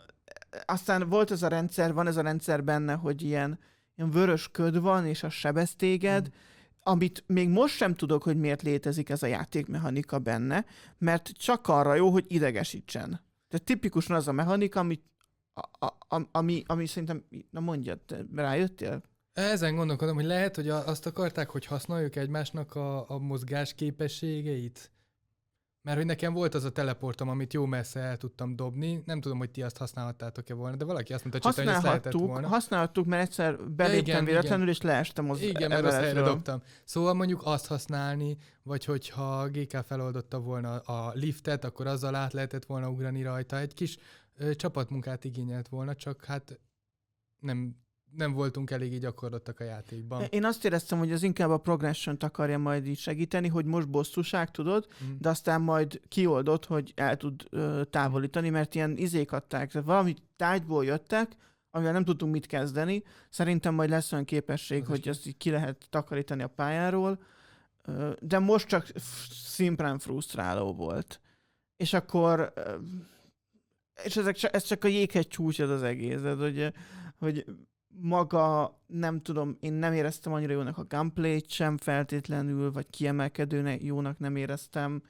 aztán volt ez a rendszer, van ez a rendszer benne, hogy ilyen, ilyen vörös köd van, és az sebez téged, mm. amit még most sem tudok, hogy miért létezik ez a játékmechanika benne, mert csak arra jó, hogy idegesítsen. Tehát tipikusan az a mechanika, amit A, a, ami, ami szerintem, na mondjad, rájöttél? Ezen gondolkodom, hogy lehet, hogy azt akarták, hogy használjuk egymásnak a, a mozgás képességeit. Mert hogy nekem volt az a teleportom, amit jó messze el tudtam dobni. Nem tudom, hogy ti azt használhattátok-e volna, de valaki azt mondta, hogy ezt lehetett volna. Használhattuk, mert egyszer beléptem ja, véletlenül, és leestem az Igen, mert azt helyre dobtam. Szóval mondjuk azt használni, vagy hogyha gé ká feloldotta volna a liftet, akkor azzal át lehetett volna ugrani rajta. Egy kis ö, csapatmunkát igényelt volna, csak hát nem... nem voltunk eléggé gyakorlottak a játékban. Én azt éreztem, hogy az inkább a progression-t akarja majd így segíteni, hogy most bosszúság, tudod, mm. de aztán majd kioldott, hogy el tud ö, távolítani, mert ilyen izék adták, tehát valami tárgyból jöttek, amivel nem tudtunk mit kezdeni. Szerintem majd lesz olyan képesség, az hogy ezt így ki lehet takarítani a pályáról, ö, de most csak szimplán frusztráló volt. És akkor, ö, és ezek, ez csak a jéghegy csúcs az egész, hogy, hogy maga, nem tudom, én nem éreztem annyira jónak a gameplayt sem feltétlenül, vagy kiemelkedőnek jónak nem éreztem.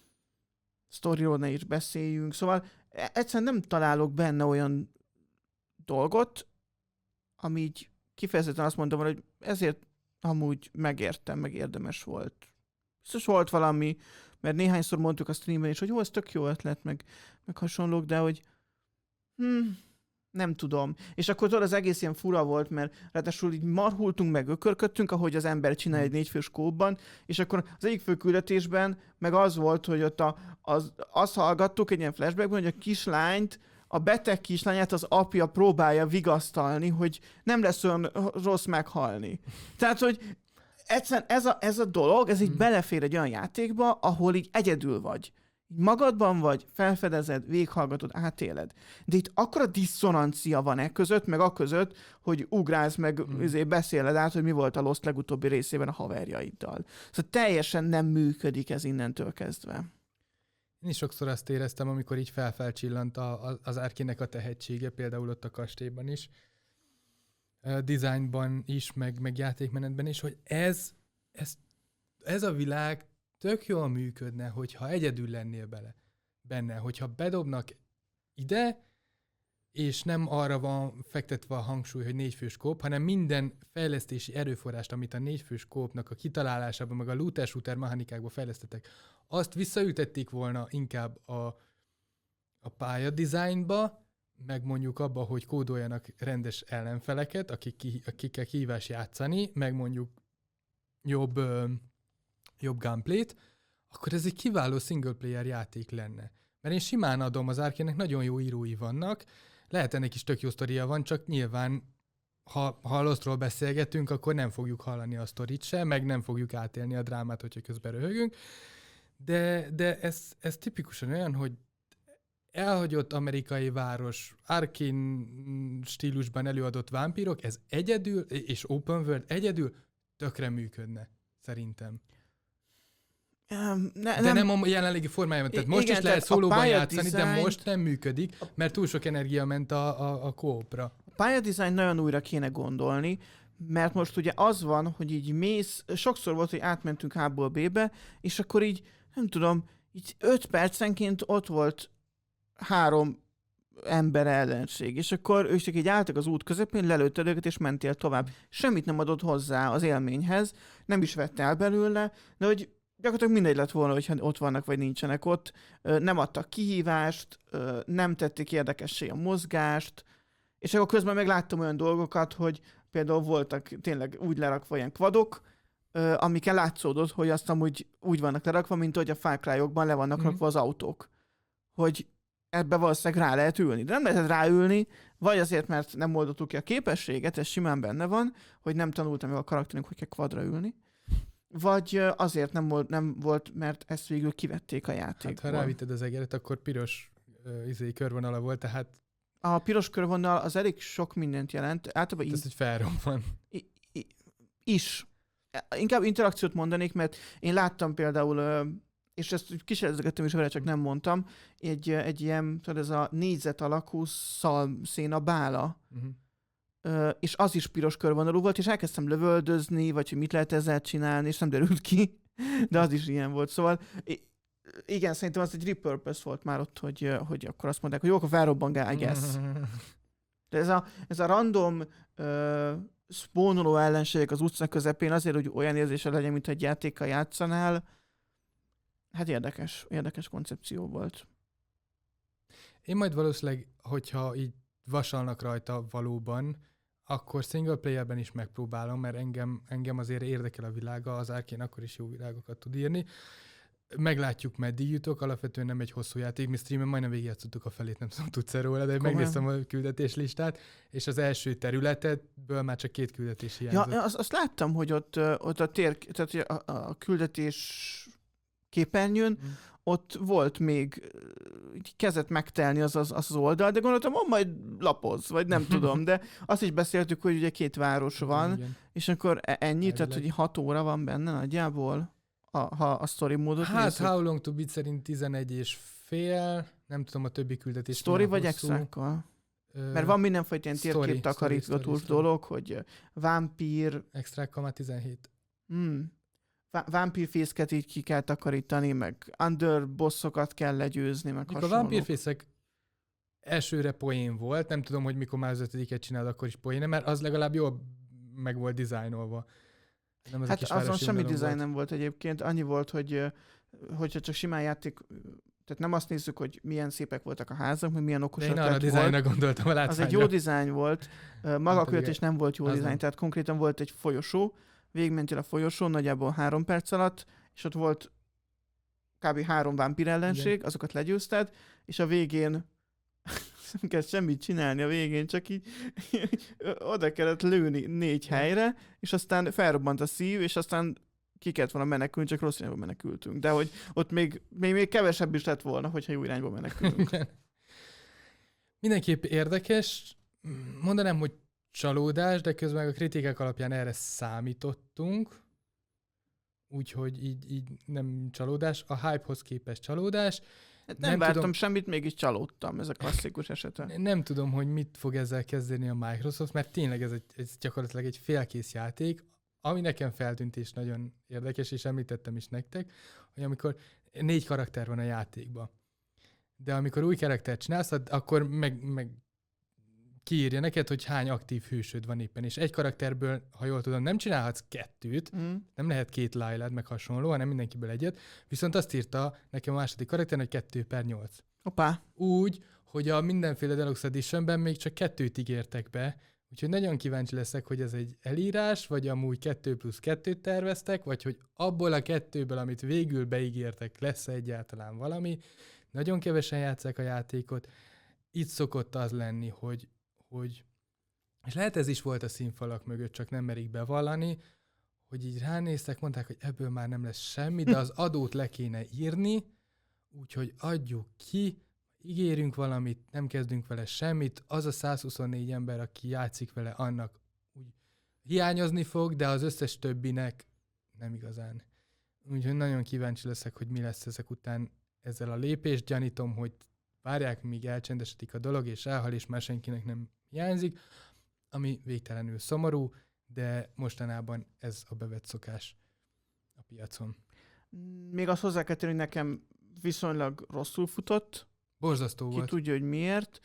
Sztoriról ne is beszéljünk. Szóval egyszerűen nem találok benne olyan dolgot, ami így kifejezetten azt mondom, hogy ezért amúgy megértem, meg érdemes volt. Biztos volt valami, mert néhányszor mondtuk a streamben is, hogy jó, ez tök jó ötlet, meg, meg hasonlók, de hogy hm, nem tudom. És akkor tudod, az egész ilyen fura volt, mert ráadásul így marhultunk, meg ökörködtünk, ahogy az ember csinál egy négyfős kópban, és akkor az egyik fő küldetésben meg az volt, hogy ott a, az, azt hallgattuk egy ilyen flashbackben, hogy a kislányt, a beteg kislányát az apja próbálja vigasztalni, hogy nem lesz olyan rossz meghalni. Tehát, hogy egyszerűen ez a, ez a dolog, ez így hmm. belefér egy olyan játékba, ahol így egyedül vagy. Magadban vagy, felfedezed, véghallgatod, átéled. De itt akkora diszonancia van e között, meg a között, hogy ugrálsz, meg mm. beszéled át, hogy mi volt a Lost legutóbbi részében a haverjaiddal. Szóval teljesen nem működik ez innentől kezdve. Én is sokszor azt éreztem, amikor így felfelcsillant a, a, az Arkének a tehetsége, például ott a kastélyban is, a designban is, meg, meg játékmenetben is, hogy ez, ez, ez a világ tök jól működne, hogyha egyedül lennél bele, benne, hogyha bedobnak ide, és nem arra van fektetve a hangsúly, hogy négyfős kóp, hanem minden fejlesztési erőforrást, amit a négyfős kópnak a kitalálásában, meg a looter shooter mechanikákban fejlesztettek, azt visszaütették volna inkább a, a pályadizájnba, meg mondjuk abba, hogy kódoljanak rendes ellenfeleket, akik ki, akikkel kihívás játszani, meg mondjuk jobb... jobb gameplayt, akkor ez egy kiváló single player játék lenne. Mert én simán adom, az Arkének nagyon jó írói vannak, lehet ennek is tök jó sztoria van, csak nyilván, ha, ha a Lostról beszélgetünk, akkor nem fogjuk hallani a sztorit se, meg nem fogjuk átélni a drámát, hogyha közben röhögünk. De, de ez, ez tipikusan olyan, hogy elhagyott amerikai város, Arkane stílusban előadott vámpírok, ez egyedül, és open world egyedül tökre működne, szerintem. Um, ne, de nem, nem a jelenlegi formájában. Tehát most igen, is lehet szólóban játszani, design... de most nem működik, mert túl sok energia ment a, a, a kópra. A pályadizájn nagyon újra kéne gondolni, mert most ugye az van, hogy így mész, sokszor volt, hogy átmentünk A-ból B-be, és akkor így, nem tudom, így öt percenként ott volt három ember ellenség. És akkor ők csak így álltak az út közepén, lelőtted őket, és mentél tovább. Semmit nem adott hozzá az élményhez, nem is vett el belőle, de hogy gyakorlatilag mindegy lett volna, hogyha ott vannak, vagy nincsenek ott. Nem adtak kihívást, nem tették érdekessé a mozgást, és akkor közben meg láttam olyan dolgokat, hogy például voltak tényleg úgy lerakva ilyen kvadok, amiken látszódott, hogy azt amúgy úgy vannak lerakva, mint hogy a Far Cry-okban le vannak mm. rakva az autók. Hogy ebbe valószínűleg rá lehet ülni. De nem lehet ráülni, vagy azért, mert nem oldottuk ki a képességet, ez simán benne van, hogy nem tanultam meg a karakterünk, hogy kell kvadra ülni. Vagy azért nem volt, nem volt, mert ezt végül kivették a játékból. Hát ha rávitted az egeret, akkor piros uh, izé, körvonala volt, tehát... A piros körvonal az elég sok mindent jelent. Általában ez, hogy felrobban. I- i- is. Inkább interakciót mondanék, mert én láttam például, és ezt kísérletezgettem is vele, csak nem mondtam, egy, egy ilyen, tudod, ez a négyzet alakú szalszéna bála. Uh-huh. És az is piros körvonalú volt, és elkezdtem lövöldözni, vagy hogy mit lehet ezzel csinálni, és nem derült ki, de az is ilyen volt. Szóval igen, szerintem az egy repurpose volt már ott, hogy, hogy akkor azt mondták, hogy jó, akkor felrobbangál, I guess. De ez a, ez a random uh, spónoló ellenségek az utca közepén azért, hogy olyan érzése legyen, mint egy játékkal játszanál, hát érdekes, érdekes koncepció volt. Én majd valószínűleg, hogyha így vasalnak rajta valóban, akkor single playerben is megpróbálom, mert engem, engem azért érdekel a világa, az Arkane akkor is jó világokat tud írni. Meglátjuk, meddig jutok, alapvetően nem egy hosszú játék, mi streamen majdnem végigjátszottuk a felét, nem tudom, tudsz róla, de Komolyan. Megnéztem a küldetéslistát, és az első területetből már csak két küldetés hiányzott. Ja, azt, azt láttam, hogy ott, ott a tér, tehát a, a küldetés képernyőn, hmm. ott volt még, kezdett megtelni az az, az oldal, de gondoltam, oh, majd lapoz, vagy nem tudom, de azt is beszéltük, hogy ugye két város van, igen. És akkor ennyi, Elvileg. Tehát hogy hat óra van benne nagyjából. A, ha a story módot Hát nézzük. How Long to Beat szerint tizenegy és fél, nem tudom a többi küldetés. Story vagy extrákkal? Ö... Mert van mindenfajta ilyen térkép takarítgatós dolog, hogy vámpír... Extrákkal már tizenhét. Hmm. Vámpírfészket így ki kell takarítani, meg underbossokat kell legyőzni, meg hasonlók. A vámpírfészek elsőre poén volt, nem tudom, hogy mikor már az ötödiket csinálod, akkor is poén, mert az legalább jól meg volt dizájnolva. Nem az hát azon semmi dizájn nem volt egyébként, annyi volt, hogy hogyha csak simán játék, tehát nem azt nézzük, hogy milyen szépek voltak a házak, meg milyen okos ötlet volt. De én arra a dizájnra gondoltam, a látványra. Az egy jó dizájn volt, maga a küldetés nem volt jó dizájn, nem. Tehát konkrétan volt egy folyosó, végigmentél a folyosón nagyjából három perc alatt, és ott volt kb. három vámpír ellenség, igen. Azokat legyőzted, és a végén nem kell semmit csinálni a végén, csak így oda kellett lőni négy helyre, és aztán felrobbant a szív, és aztán ki kellett volna menekülni, csak rossz irányba menekültünk. De hogy ott még, még, még kevesebb is lett volna, hogyha jó irányba menekülünk. Mindenképp érdekes. Mondanám, hogy csalódás, de közben a kritikák alapján erre számítottunk. Úgyhogy így, így nem csalódás. A hype-hoz képest csalódás. Hát nem, nem vártam tudom, semmit, mégis csalódtam, ez a klasszikus esete. Nem tudom, hogy mit fog ezzel kezdeni a Microsoft, mert tényleg ez, egy, ez gyakorlatilag egy félkész játék, ami nekem feltűnt és nagyon érdekes, és említettem is nektek, hogy amikor négy karakter van a játékban, de amikor új karaktert csinálsz, akkor meg, meg kiírja neked, hogy hány aktív hősöd van éppen, és egy karakterből, ha jól tudom, nem csinálhatsz kettőt, mm. nem lehet két Lailád, meg hasonló, hanem mindenkiből egyet, viszont azt írta nekem a második karakter, hogy kettő per nyolc. Hoppá. Úgy, hogy a mindenféle Deluxe Editionben még csak kettőt ígértek be, úgyhogy nagyon kíváncsi leszek, hogy ez egy elírás, vagy amúgy kettő plusz kettőt terveztek, vagy hogy abból a kettőből, amit végül beígértek, lesz egyáltalán valami. Nagyon kevesen játsszák a játékot. Itt szokott az lenni, hogy hogy, és lehet ez is volt a színfalak mögött, csak nem merik bevallani, hogy így ránéztek, mondták, hogy ebből már nem lesz semmi, de az adót le kéne írni, úgyhogy adjuk ki, ígérünk valamit, nem kezdünk vele semmit, az a százhuszonnégy ember, aki játszik vele, annak úgy hiányozni fog, de az összes többinek nem igazán. Úgyhogy nagyon kíváncsi leszek, hogy mi lesz ezek után ezzel a lépést. Gyanítom, hogy várják, míg elcsendesedik a dolog, és elhal, és már senkinek nem hiányzik, ami végtelenül szomorú, de mostanában ez a bevett szokás a piacon. Még azt hozzá kell tenni, hogy nekem viszonylag rosszul futott. Borzasztó Ki volt. tudja, hogy miért.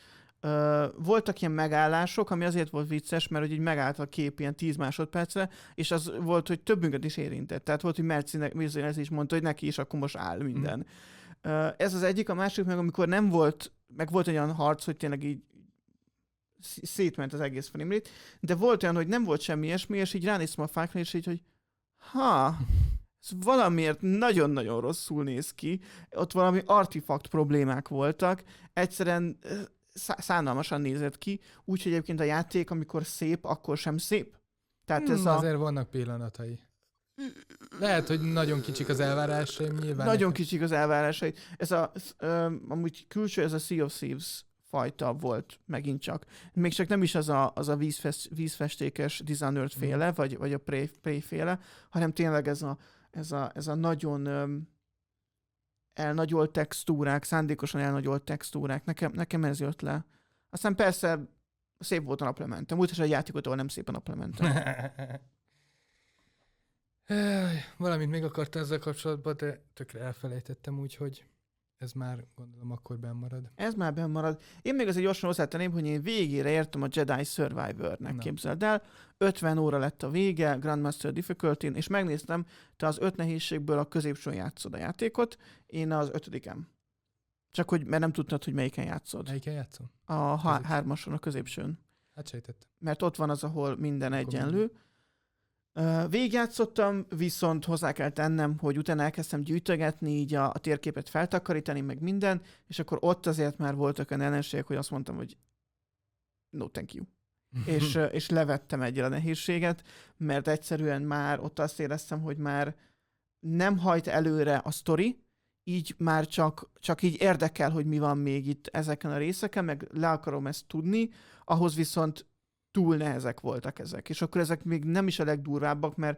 Uh, voltak ilyen megállások, ami azért volt vicces, mert hogy így megállt a kép ilyen tíz másodpercre, és az volt, hogy többünket is érintett. Tehát volt, hogy Mercinek ez is mondta, hogy neki is akkor most áll minden. Mm. Uh, ez az egyik, a másik meg amikor nem volt, meg volt olyan harc, hogy tényleg így szétment az egész frame-rate, de volt olyan, hogy nem volt semmi ilyesmi, és így ránéztem a fákra, és így, hogy ha, ez valamiért nagyon-nagyon rosszul néz ki, ott valami artifakt problémák voltak, egyszerűen szánalmasan nézett ki, úgyhogy egyébként a játék, amikor szép, akkor sem szép. Tehát ez hmm, a... Azért vannak pillanatai. Lehet, hogy nagyon kicsik az elvárásai, nyilván. Nagyon nekem... kicsik az elvárásai. Ez a, um, amúgy külső, ez a Sea of Thieves fajta volt megint csak. Még csak nem is az a, az a vízfest, vízfestékes Dishonored féle, mm. vagy, vagy a Prey, Prey féle, hanem tényleg ez a, ez a, ez a nagyon um, elnagyolt textúrák, szándékosan elnagyolt textúrák. Nekem, nekem ez jött le. Aztán persze szép volt a naplementem. Úgy is egy játékot, ahol nem szép a naplementem. Valamint még akarta ezzel kapcsolatban, de tökre elfelejtettem, úgyhogy ez már gondolom akkor benn marad. Ez már benn marad. Én még azért gyorsan hozzátenném, hogy én végére értem a Jedi Survivor-nek, képzeld el. ötven óra lett a vége, Grandmaster Difficulty-n, és megnéztem, te az öt nehézségből a középsőn játszod a játékot, én az ötödiken. Csak hogy, mert nem tudtad, hogy melyiken játszod. Melyiken játszom? A há- hármason, a középsőn. Hát sejtettem. Mert ott van az, ahol minden akkor egyenlő. Minden. Uh, végigjátszottam, viszont hozzá kell tennem, hogy utána elkezdtem gyűjtögetni, így a, a térképet feltakarítani, meg minden, és akkor ott azért már voltak olyan ellenségek, hogy azt mondtam, hogy no thank you. és, uh, és levettem egyel a nehézséget, mert egyszerűen már ott azt éreztem, hogy már nem hajt előre a sztori, így már csak, csak így érdekel, hogy mi van még itt ezeken a részeken, meg le akarom ezt tudni, ahhoz viszont túl nehezek voltak ezek. És akkor ezek még nem is a legdurvábbak, mert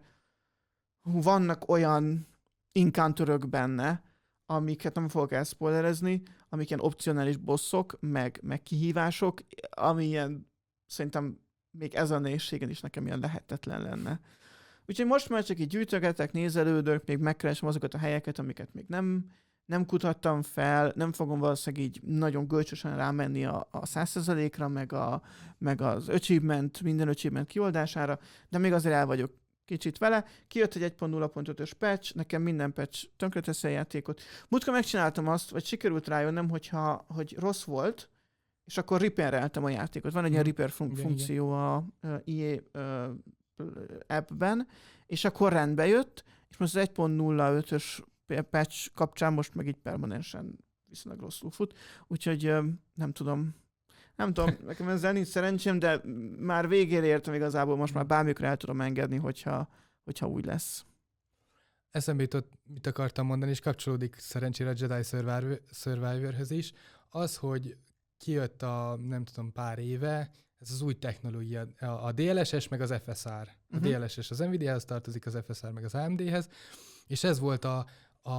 vannak olyan encounterök benne, amiket nem fogok elszpoilerezni, amik ilyen opcionális bosszok, meg, meg kihívások, ami ilyen, szerintem még ez a nehézségen is nekem ilyen lehetetlen lenne. Úgyhogy most már csak így gyűjtögetek, nézelődök, még megkeresem azokat a helyeket, amiket még nem, nem kutattam fel, nem fogom valószínűleg így nagyon gölcsösen rámenni a, a száz százalékra, meg, a, meg az achievement, minden achievement kioldására, de még azért el vagyok kicsit vele. Kijött egy egy pont nulla pont ötös patch, nekem minden patch tönkreteszi a játékot. Múltkor megcsináltam azt, vagy sikerült rájönnöm, hogyha, hogy rossz volt, és akkor repaireltem a játékot. Van egy ilyen repair fun- igen, funkció igen. a i á uh, appben, és akkor rendbe jött, és most az egy pont nulla ötös patch kapcsán most meg így permanensen viszonylag rosszul fut, úgyhogy nem tudom, nem tudom, nekem ezzel nincs szerencsém, de már végére értem igazából, most már bármikor el tudom engedni, hogyha, hogyha úgy lesz. Eszembe jutott, mit akartam mondani, és kapcsolódik szerencsére a Jedi Survivor, Survivorhöz is, az, hogy kijött a, nem tudom, pár éve, ez az új technológia, a dé el es es meg az ef es er. A uh-huh. dé el es es az Nvidia-hez tartozik, az ef es er meg az á em dé-hez, és ez volt a, a,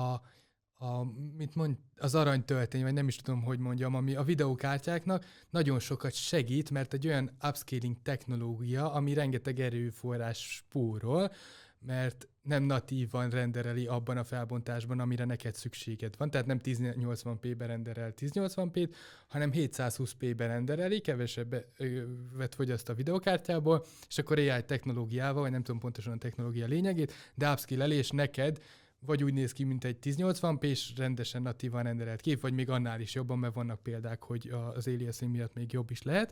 a mit mond, az aranytöltény, vagy nem is tudom, hogy mondjam, ami a videókártyáknak nagyon sokat segít, mert egy olyan upscaling technológia, ami rengeteg erőforrás spórol, mert nem natívan rendereli abban a felbontásban, amire neked szükséged van. Tehát nem ezernyolcvan pé-be renderel ezernyolcvan pé-t, hanem hétszázhúsz pé-be rendereli, kevesebbet fogyaszt a videokártyából, és akkor á i technológiával, vagy nem tudom pontosan a technológia lényegét, de upscale és neked vagy úgy néz ki, mint egy ezernyolcvan pé-s rendesen natívan renderelt kép, vagy még annál is jobban, mert vannak példák, hogy az aliasing miatt még jobb is lehet.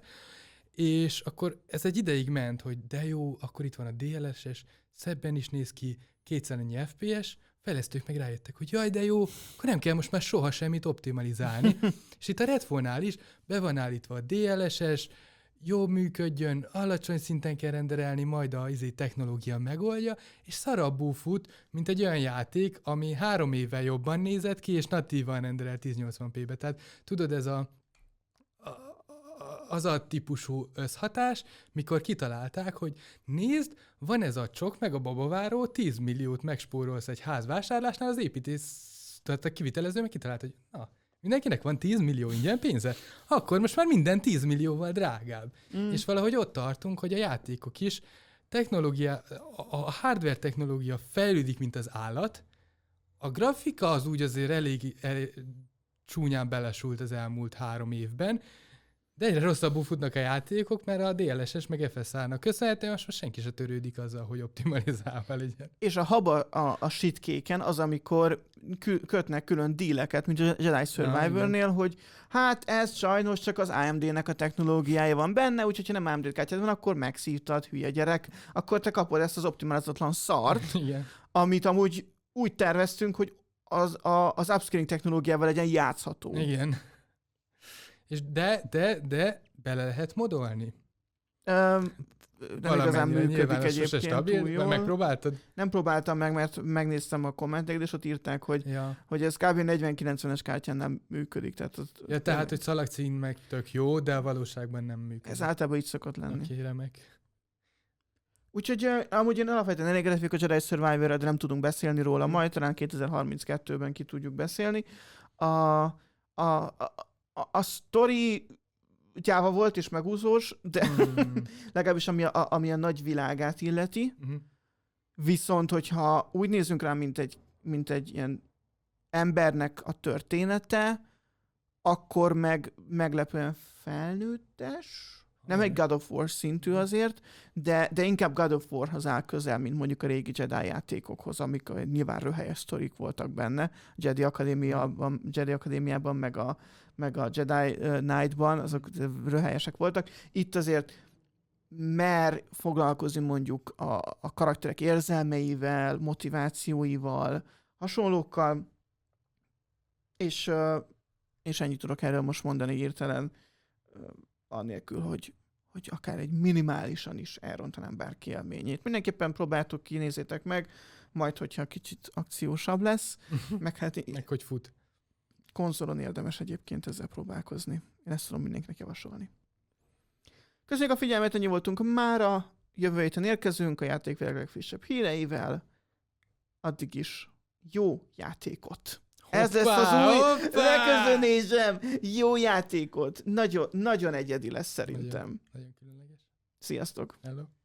És akkor ez egy ideig ment, hogy de jó, akkor itt van a dé el es es, szebben is néz ki, kétszer ennyi ef pé es, fejlesztők meg rájöttek, hogy jaj, de jó, akkor nem kell most már soha semmit optimalizálni. És itt a Redfone-nál is be van állítva a dé el es es, jó működjön, alacsony szinten kell renderelni, majd a izé technológia megoldja, és szarabbul fut, mint egy olyan játék, ami három évvel jobban nézett ki, és natívan renderelt ezernyolcvan pé-be. Tehát tudod, ez a az a típusú összhatás, mikor kitalálták, hogy nézd, van ez a csok, meg a babaváró, tíz milliót megspórolsz egy házvásárlásnál, az építész, tehát a kivitelező meg kitalált, hogy na, mindenkinek van tíz millió ingyen pénze, akkor most már minden tíz millióval drágább. Mm. És valahogy ott tartunk, hogy a játékok is, technológia, a hardware technológia fejlődik, mint az állat, a grafika az úgy azért elég, elég csúnyán belesült az elmúlt három évben, De egyre rosszabbul futnak a játékok, mert a dé el es es meg ef es á-nak köszönhetően most már senki se törődik azzal, hogy optimalizálva legyen. És a haba a, a shitkéken az, amikor kü- kötnek külön díleket, mint a Jedi Survivor-nél, hogy hát ez sajnos csak az á em dé-nek a technológiája van benne, úgyhogy ha nem á em dé kártyád van, akkor megszívtad, hülye gyerek, akkor te kapod ezt az optimalizatlan szart, Igen. amit amúgy úgy terveztünk, hogy az, a, az upscaling technológiával legyen játszható. Igen. És de, de, de bele lehet modolni. Um, nem igazán működik egyébként stabil, túl jól. Megpróbáltad? Nem próbáltam meg, mert megnéztem a kommenteket, és ott írták, hogy, Ja. hogy ez kb. negyven kilencvenes kártyán nem működik. Tehát, ott, Ja, tehát, hogy szalagcín meg tök jó, de a valóságban nem működik. Ez általában így szokott lenni. Oké, remek. Úgyhogy uh, amúgy én alapvetően elégedett vagyok a Jedi Survivor-re, de nem tudunk beszélni róla, majd talán kétezer-harminckettőben ki tudjuk beszélni. A, a, a, a, a sztori gyáva volt és megúszós, de mm. legalábbis ami a, ami a nagy világát illeti. Mm. Viszont, hogyha úgy nézzünk rá, mint egy, mint egy ilyen embernek a története, akkor meg meglepően felnőttes. Nem egy God of War szintű azért, de, de inkább God of Warhoz áll közel, mint mondjuk a régi Jedi játékokhoz, amik nyilván röhelyes sztorik voltak benne. A Jedi Akadémiában, Jedi Akadémiában meg a, meg a Jedi Knight-ban, azok röhelyesek voltak. Itt azért mer foglalkozni mondjuk a, a karakterek érzelmeivel, motivációival, hasonlókkal, és, és ennyit tudok erről most mondani hirtelen, annélkül, hogy, hogy akár egy minimálisan is elrontanám bárki élményét. Mindenképpen próbáltok ki, nézzétek meg, majd, hogyha kicsit akciósabb lesz, meg hát... meg hogy fut. Konzolon érdemes egyébként ezzel próbálkozni. Én ezt tudom mindenkinek javasolni. Köszönjük a figyelmet, ennyi voltunk mára. Jövő héten érkezünk a játékvilág legfrissebb híreivel. Addig is jó játékot! Hoppá, ez lesz az új leköszönésem! Jó játékot! Nagyon, nagyon egyedi lesz szerintem. Nagyon, nagyon különleges. Sziasztok! Hello.